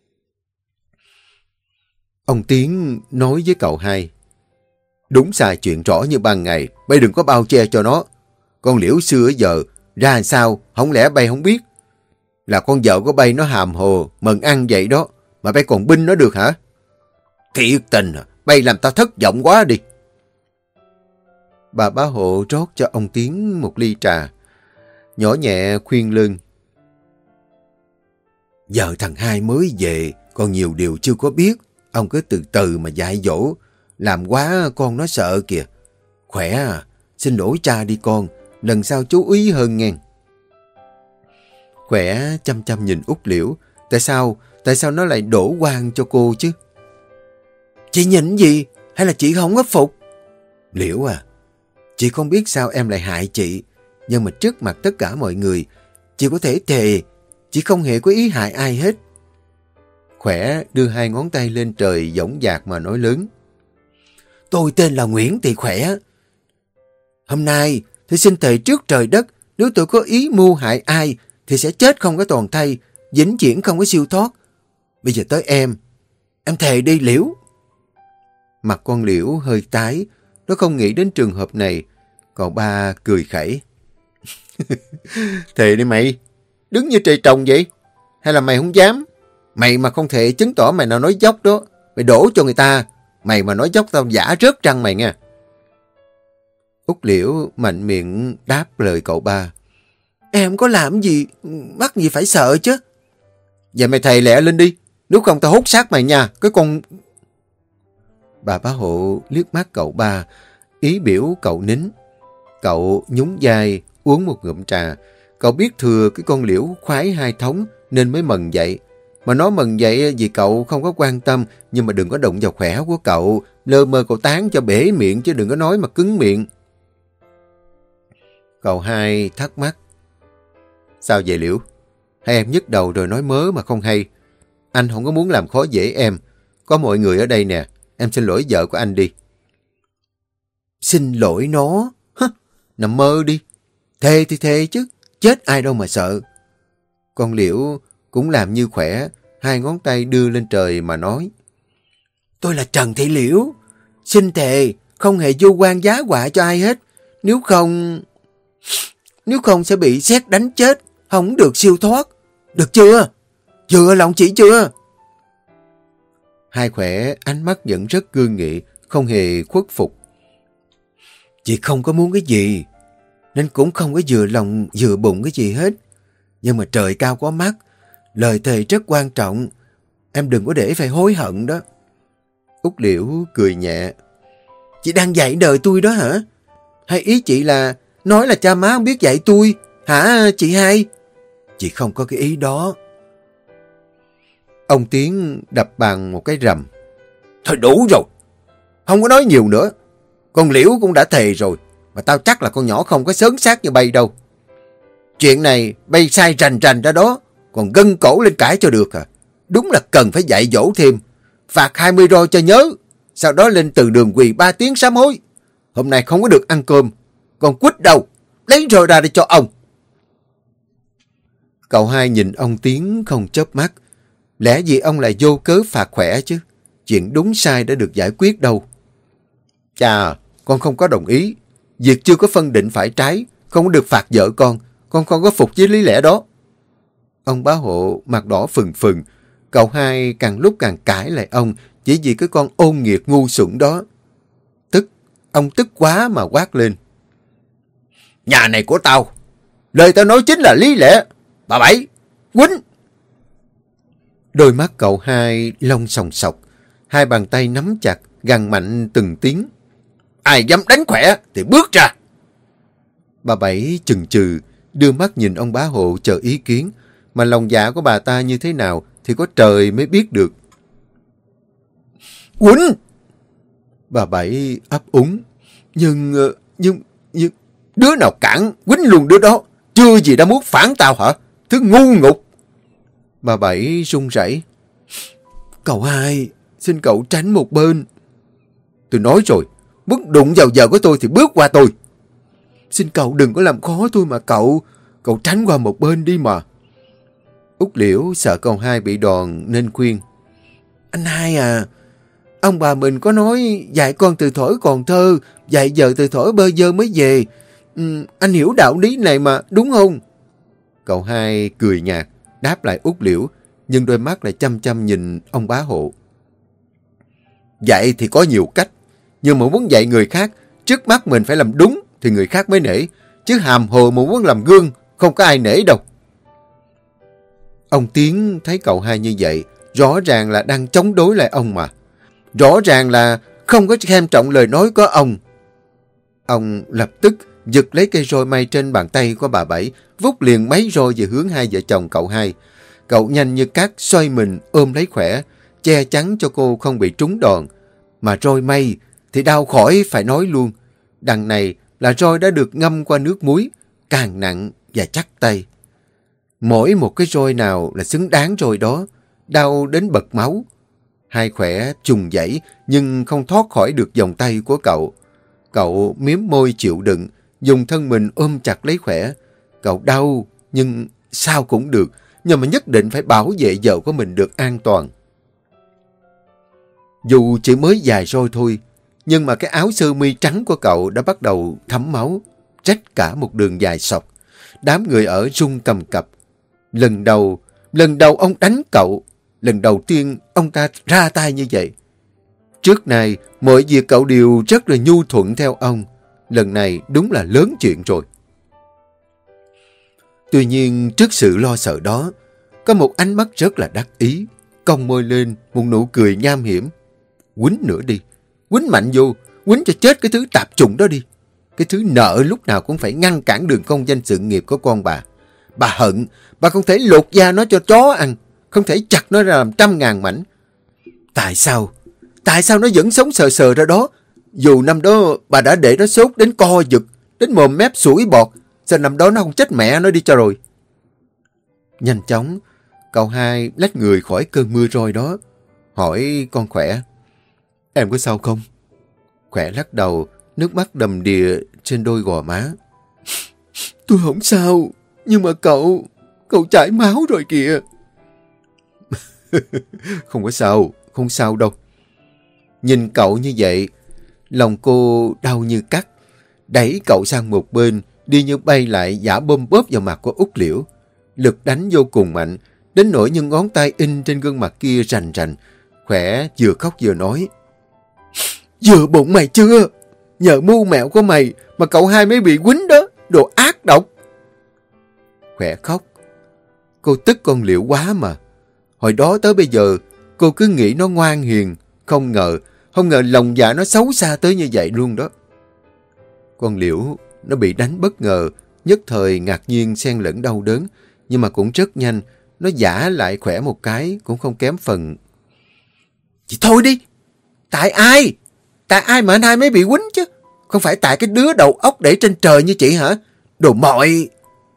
Ông Tiến nói với cậu hai. Đúng sai chuyện rõ như ban ngày, bay đừng có bao che cho nó. Con Liễu xưa giờ ra sao, không lẽ bay không biết? Là con vợ của bay nó hàm hồ, mần ăn vậy đó, mà bay còn binh nó được hả? Thiệt tình à, bay làm tao thất vọng quá đi. Bà bá hộ rót cho ông Tiến một ly trà, nhỏ nhẹ khuyên lưng. Giờ thằng hai mới về, còn nhiều điều chưa có biết. Ông cứ từ từ mà dạy dỗ, làm quá con nó sợ kìa. Khỏe à, xin lỗi cha đi con, lần sau chú ý hơn nghe. Khỏe chăm chăm nhìn Út Liễu. Tại sao, tại sao nó lại đổ oan cho cô chứ? Chị nhịn gì? Hay là chị không có phục? Liễu à, chị không biết sao em lại hại chị. Nhưng mà trước mặt tất cả mọi người, chị có thể thề, chị không hề có ý hại ai hết. Khỏe đưa hai ngón tay lên trời dõng dạc mà nói lớn. Tôi tên là Nguyễn Thị Khỏe. Hôm nay, tôi xin thề trước trời đất, nếu tôi có ý mưu hại ai, thì sẽ chết không có toàn thây, vĩnh viễn không có siêu thoát. Bây giờ tới em. Em thề đi Liễu. Mặt con Liễu hơi tái, nó không nghĩ đến trường hợp này. Cậu ba cười khẩy. Thề đi mày, đứng như trời trồng vậy. Hay là mày không dám? Mày mà không thể chứng tỏ mày nào nói dốc đó, mày đổ cho người ta. Mày mà nói dốc tao giả rớt răng mày nha. Út Liễu mạnh miệng đáp lời cậu ba. Em có làm gì, mắc gì phải sợ chứ. Vậy mày thầy lẹ lên đi, nếu không tao hút xác mày nha, cái con... Bà Bá Hộ liếc mắt cậu ba, ý biểu cậu nín. Cậu nhún vai uống một ngụm trà. Cậu biết thừa cái con Liễu khoái hai thống nên mới mần vậy. Mà nói mần vậy vì cậu không có quan tâm, nhưng mà đừng có động vào khỏe của cậu. Lơ mơ cậu tán cho bể miệng chứ đừng có nói mà cứng miệng. Cậu hai thắc mắc. Sao vậy Liễu? Hay em nhức đầu rồi nói mớ mà không hay? Anh không có muốn làm khó dễ em. Có mọi người ở đây nè. Em xin lỗi vợ của anh đi. Xin lỗi nó? Hả? Nằm mơ đi. Thề thì thề chứ. Chết ai đâu mà sợ. Con Liễu cũng làm như khỏe. Hai ngón tay đưa lên trời mà nói. Tôi là Trần Thị Liễu. Xin thề không hề vô quan giá họa cho ai hết. Nếu không... Nếu không sẽ bị sét đánh chết. Không được siêu thoát. Được chưa? Vừa lòng chị chưa? Hai khỏe ánh mắt vẫn rất cương nghị, không hề khuất phục. Chị không có muốn cái gì, nên cũng không có vừa lòng vừa bụng cái gì hết. Nhưng mà trời cao có mắt, lời thề rất quan trọng. Em đừng có để phải hối hận đó. Út Liễu cười nhẹ. Chị đang dạy đời tôi đó hả? Hay ý chị là nói là cha má không biết dạy tôi, hả chị hai? Chị không có cái ý đó. Ông Tiến đập bàn một cái rầm. Thôi đủ rồi. Không có nói nhiều nữa. Con Liễu cũng đã thề rồi. Mà tao chắc là con nhỏ không có sớn xác như bay đâu. Chuyện này bay sai rành rành ra đó. Còn gân cổ lên cãi cho được à. Đúng là cần phải dạy dỗ thêm. Phạt hai mươi roi cho nhớ. Sau đó lên từ đường quỳ ba tiếng sám hối. Hôm nay không có được ăn cơm. Còn quýt đâu. Lấy roi ra để cho ông. Cậu hai nhìn ông Tiến không chớp mắt. Lẽ gì ông lại vô cớ phạt khỏe chứ? Chuyện đúng sai đã được giải quyết đâu. Chà, con không có đồng ý. Việc chưa có phân định phải trái, không có được phạt vợ con. Con không có phục với lý lẽ đó. Ông Bá Hộ mặt đỏ phừng phừng. Cậu hai càng lúc càng cãi lại ông chỉ vì cái con ôn nghiệt ngu xuẩn đó. Tức, ông tức quá mà quát lên. Nhà này của tao. Lời tao nói chính là lý lẽ. Bà Bảy, quýnh! Đôi mắt cậu hai lông sòng sọc, hai bàn tay nắm chặt, gằn mạnh từng tiếng. Ai dám đánh khỏe thì bước ra. Bà Bảy chừng chừ, đưa mắt nhìn ông Bá Hộ chờ ý kiến, mà lòng dạ của bà ta như thế nào thì có trời mới biết được. Quýnh! Bà Bảy ấp úng. Nhưng, nhưng, nhưng, đứa nào cản, quýnh luôn đứa đó. Chưa gì đã muốn phản tao hả? Thứ ngu ngục. Bà Bảy run rẩy. Cậu hai, xin cậu tránh một bên. Tôi nói rồi, bước đụng vào vợ của tôi thì bước qua tôi. Xin cậu đừng có làm khó tôi mà cậu. Cậu tránh qua một bên đi mà. Út Liễu sợ cậu hai bị đòn nên khuyên. Anh hai à, ông bà mình có nói dạy con từ thuở còn thơ, dạy vợ từ thuở bơ vơ mới về. Ừ, anh hiểu đạo lý này mà, đúng không? Cậu hai cười nhạt, đáp lại Út Liễu, nhưng đôi mắt lại chăm chăm nhìn ông Bá Hộ. Dạy thì có nhiều cách, nhưng mà muốn dạy người khác, trước mắt mình phải làm đúng thì người khác mới nể, chứ hàm hồ mà muốn làm gương, không có ai nể đâu. Ông Tiến thấy cậu hai như vậy, rõ ràng là đang chống đối lại ông mà. Rõ ràng là không có xem trọng lời nói của ông. Ông lập tức giật lấy cây roi may trên bàn tay của bà Bảy, vút liền mấy roi về hướng hai vợ chồng cậu hai. Cậu nhanh như cát xoay mình ôm lấy khỏe, che chắn cho cô không bị trúng đòn. Mà roi may thì đau khỏi phải nói luôn. Đằng này là roi đã được ngâm qua nước muối, càng nặng và chắc tay. Mỗi một cái roi nào là xứng đáng roi đó, đau đến bật máu. Hai Khỏe trùng dãy nhưng không thoát khỏi được vòng tay của cậu. Cậu miếm môi chịu đựng, dùng thân mình ôm chặt lấy Khỏe. Cậu đau nhưng sao cũng được, nhưng mà nhất định phải bảo vệ vợ của mình được an toàn. Dù chỉ mới vài roi thôi, nhưng mà cái áo sơ mi trắng của cậu đã bắt đầu thấm máu, rách cả một đường dài sọc. Đám người ở run cầm cập. Lần đầu, lần đầu ông đánh cậu, lần đầu tiên ông ta ra tay như vậy. Trước này, mọi việc cậu đều rất là nhu thuận theo ông. Lần này đúng là lớn chuyện rồi. Tuy nhiên, trước sự lo sợ đó, có một ánh mắt rất là đắc ý, cong môi lên một nụ cười nham hiểm. Quýnh nữa đi, quýnh mạnh vô, quýnh cho chết cái thứ tạp trùng đó đi. Cái thứ nợ lúc nào cũng phải ngăn cản đường công danh sự nghiệp của con bà. Bà hận, bà không thể lột da nó cho chó ăn, không thể chặt nó ra làm trăm ngàn mảnh. Tại sao? Tại sao nó vẫn sống sờ sờ ra đó? Dù năm đó bà đã để nó sốt đến co giật, đến mồm mép sủi bọt, sao năm đó nó không chết mẹ nó đi cho rồi? Nhanh chóng, cậu hai lách người khỏi cơn mưa roi đó, hỏi con Khỏe. Em có sao không? Khỏe lắc đầu, nước mắt đầm đìa trên đôi gò má. Tôi không sao, nhưng mà cậu, cậu chảy máu rồi kìa. Không có sao, không sao đâu. Nhìn cậu như vậy, lòng cô đau như cắt, đẩy cậu sang một bên, đi như bay lại giả bôm bóp vào mặt của Út Liễu. Lực đánh vô cùng mạnh, đến nỗi những ngón tay in trên gương mặt kia rành rành. Khỏe vừa khóc vừa nói. Vừa bụng mày chưa? Nhờ mưu mẹo của mày mà cậu hai mới bị quýnh đó, đồ ác độc. Khỏe khóc. Cô tức con Liễu quá mà. Hồi đó tới bây giờ, cô cứ nghĩ nó ngoan hiền, không ngờ, không ngờ lòng dạ nó xấu xa tới như vậy luôn đó. Con Liễu, nó bị đánh bất ngờ, nhất thời ngạc nhiên xen lẫn đau đớn, nhưng mà cũng rất nhanh, nó giả lại Khỏe một cái, cũng không kém phần. Chị thôi đi! Tại ai? Tại ai mà anh hai mới bị quýnh chứ? Không phải tại cái đứa đầu óc để trên trời như chị hả? Đồ mọi!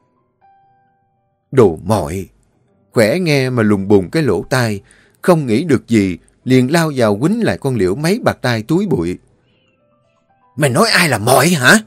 Đồ mọi! Khỏe nghe mà lùng bùng cái lỗ tai, không nghĩ được gì, liền lao vào quýnh lại con Liễu mấy bạt tai túi bụi. Mày nói ai là mọi hả?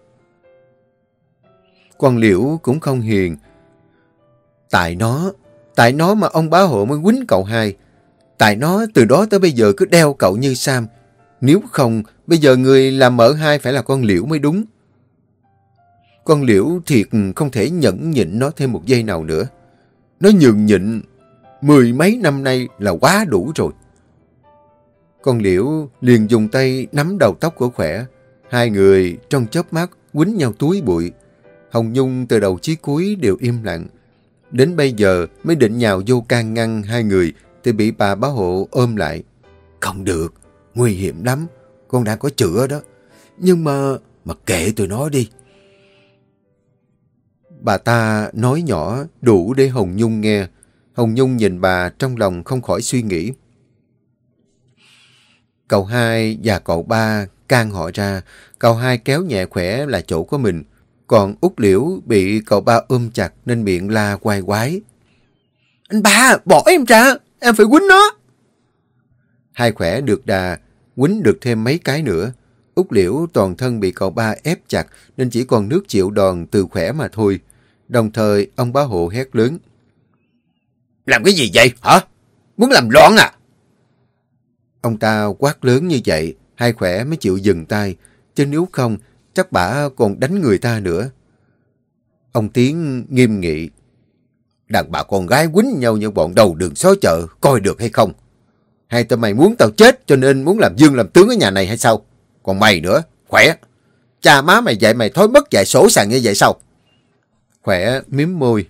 Con Liễu cũng không hiền. Tại nó, tại nó mà ông bá hộ mới quýnh cậu hai. Tại nó từ đó tới bây giờ cứ đeo cậu như Sam. Nếu không, bây giờ người làm mợ hai phải là con Liễu mới đúng. Con Liễu thiệt không thể nhẫn nhịn nó thêm một giây nào nữa. Nó nhường nhịn mười mấy năm nay là quá đủ rồi. Con Liễu liền dùng tay nắm đầu tóc của Khỏe. Hai người trong chớp mắt quýnh nhau túi bụi. Hồng Nhung từ đầu chí cuối đều im lặng. Đến bây giờ mới định nhào vô can ngăn hai người thì bị bà bá hộ ôm lại. Không được, nguy hiểm lắm, con đang có chữa đó. Nhưng mà, mà kệ tụi nó đi. Bà ta nói nhỏ đủ để Hồng Nhung nghe. Hồng Nhung nhìn bà trong lòng không khỏi suy nghĩ. Cậu hai và cậu ba can họ ra, cậu hai kéo nhẹ Khỏe lại chỗ của mình. Còn Út Liễu bị cậu ba ôm chặt nên miệng la quay quái. Anh ba, bỏ em ra, em phải quýnh nó. Hai Khỏe được đà, quýnh được thêm mấy cái nữa. Út Liễu toàn thân bị cậu ba ép chặt nên chỉ còn nước chịu đòn từ Khỏe mà thôi. Đồng thời ông bá hộ hét lớn. Làm cái gì vậy hả? Muốn làm loạn à? Ông ta quát lớn như vậy, Hai Khỏe mới chịu dừng tay, chứ nếu không chắc bả còn đánh người ta nữa. Ông Tiến nghiêm nghị. Đàn bà con gái quýnh nhau như bọn đầu đường xó chợ, coi được hay không? Hay tụi mày muốn tao chết cho nên muốn làm dương làm tướng ở nhà này hay sao? Còn mày nữa, Khỏe. Cha má mày dạy mày thói mất dạy sổ sàng như vậy sao? Khỏe miếm môi.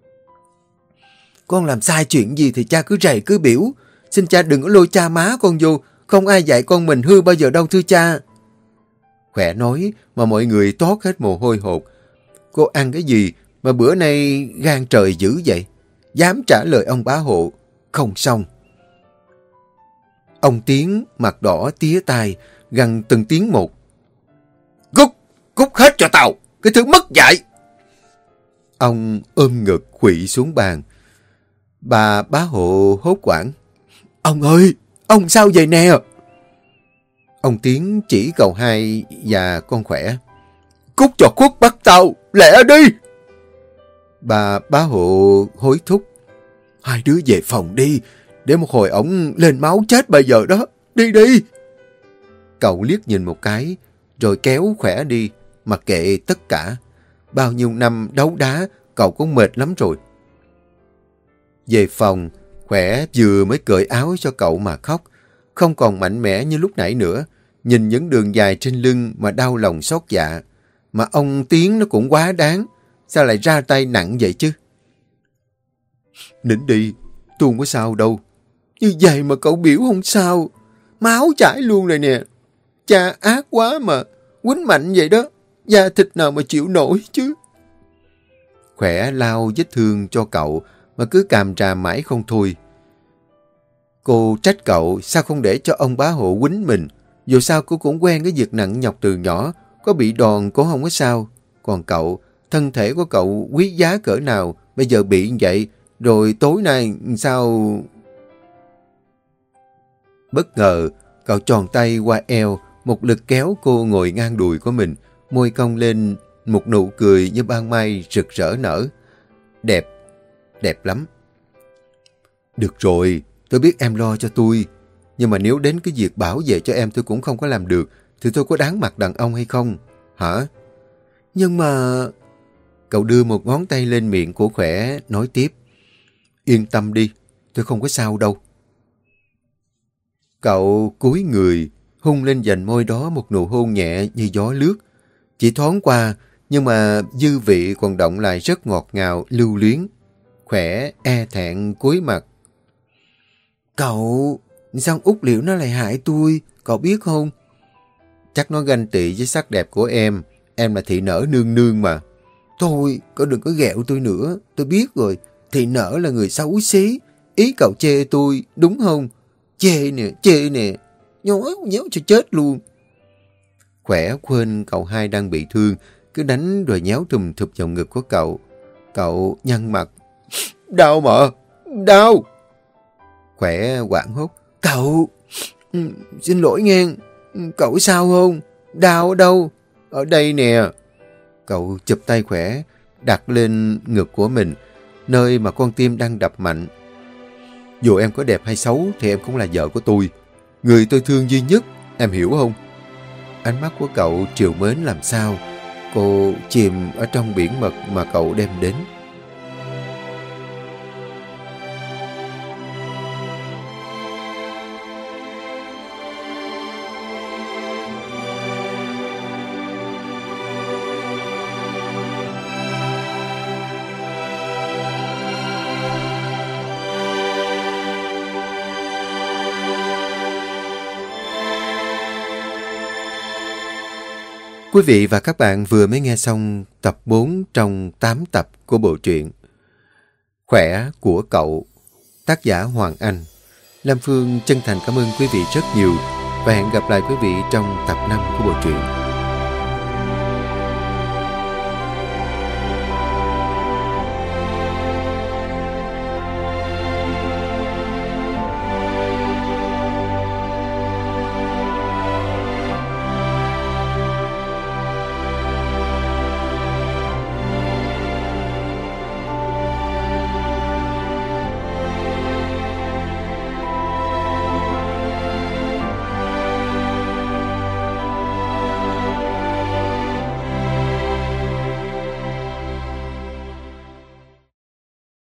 Con làm sai chuyện gì thì cha cứ rầy cứ biểu. Xin cha đừng có lôi cha má con vô. Không ai dạy con mình hư bao giờ đâu thưa cha. Khỏe nói mà mọi người toát hết mồ hôi hột. Cô ăn cái gì mà bữa nay gan trời dữ vậy? Dám trả lời ông bá hộ. Không xong. Ông Tiến mặt đỏ tía tai, gằn từng tiếng một. Cút, cút hết cho tao, cái thứ mất dạy. Ông ôm ngực khuỵu xuống bàn. Bà bá hộ hốt hoảng. Ông ơi, ông sao vậy nè? Ông Tiến chỉ cậu Hai và con Khỏe. Cút cho khuất bắt tao, lẹ đi. Bà bá hộ hối thúc. Hai đứa về phòng đi, để một hồi ổng lên máu chết bây giờ đó. Đi đi. Cậu liếc nhìn một cái, rồi kéo Khỏe đi, mặc kệ tất cả. Bao nhiêu năm đấu đá, cậu cũng mệt lắm rồi. Về phòng, Khỏe vừa mới cởi áo cho cậu mà khóc. Không còn mạnh mẽ như lúc nãy nữa. Nhìn những đường dài trên lưng mà đau lòng xót dạ. Mà ông Tiến nó cũng quá đáng. Sao lại ra tay nặng vậy chứ? Nín đi, tôi không có sao đâu. Như vậy mà cậu biểu không sao. Máu chảy luôn rồi nè. Cha ác quá mà. Quýnh mạnh vậy đó. Da thịt nào mà chịu nổi chứ. Khỏe lau vết thương cho cậu mà cứ càm ràm mãi không thôi. Cô trách cậu sao không để cho ông bá hộ quýnh mình. Dù sao cô cũng quen cái việc nặng nhọc từ nhỏ. Có bị đòn cũng không có sao. Còn cậu, thân thể của cậu quý giá cỡ nào, bây giờ bị như vậy, rồi tối nay sao... Bất ngờ, cậu tròn tay qua eo, một lực kéo cô ngồi ngang đùi của mình, môi cong lên một nụ cười như ban mai rực rỡ nở. Đẹp, đẹp lắm. Được rồi, tôi biết em lo cho tôi, nhưng mà nếu đến cái việc bảo vệ cho em tôi cũng không có làm được, thì tôi có đáng mặt đàn ông hay không? Hả? Nhưng mà... Cậu đưa một ngón tay lên miệng của Khỏe, nói tiếp. Yên tâm đi, tôi không có sao đâu. Cậu cúi người, hôn lên vành môi đó một nụ hôn nhẹ như gió lướt. Chỉ thoáng qua, nhưng mà dư vị còn động lại rất ngọt ngào, lưu luyến. Khỏe e thẹn cúi mặt. Cậu, sao út liệu nó lại hại tôi, cậu biết không? Chắc nó ganh tị với sắc đẹp của em. Em là thị nở nương nương mà. Thôi, cậu đừng có ghẹo tôi nữa. Tôi biết rồi, thị nở là người xấu xí. Ý cậu chê tôi, đúng không? Chê nè, chê nè. Nhói nhéo cho chết luôn. Khỏe quên cậu Hai đang bị thương, cứ đánh rồi nhéo thùm thụp vào ngực của cậu. Cậu nhăn mặt. Đau mà, đau. Khỏe hoảng hốt. Cậu, xin lỗi nghe. Cậu sao không? Đau ở đâu? Ở đây nè. Cậu chụp tay Khỏe, đặt lên ngực của mình, nơi mà con tim đang đập mạnh. Dù em có đẹp hay xấu thì em cũng là vợ của tôi. Người tôi thương duy nhất, em hiểu không? Ánh mắt của cậu trìu mến làm sao. Cô chìm ở trong biển mật mà cậu đem đến. Quý vị và các bạn vừa mới nghe xong tập bốn trong tám tập của bộ truyện Khỏe của cậu, tác giả Hoàng Anh. Lam Phương chân thành cảm ơn quý vị rất nhiều và hẹn gặp lại quý vị trong tập năm của bộ truyện.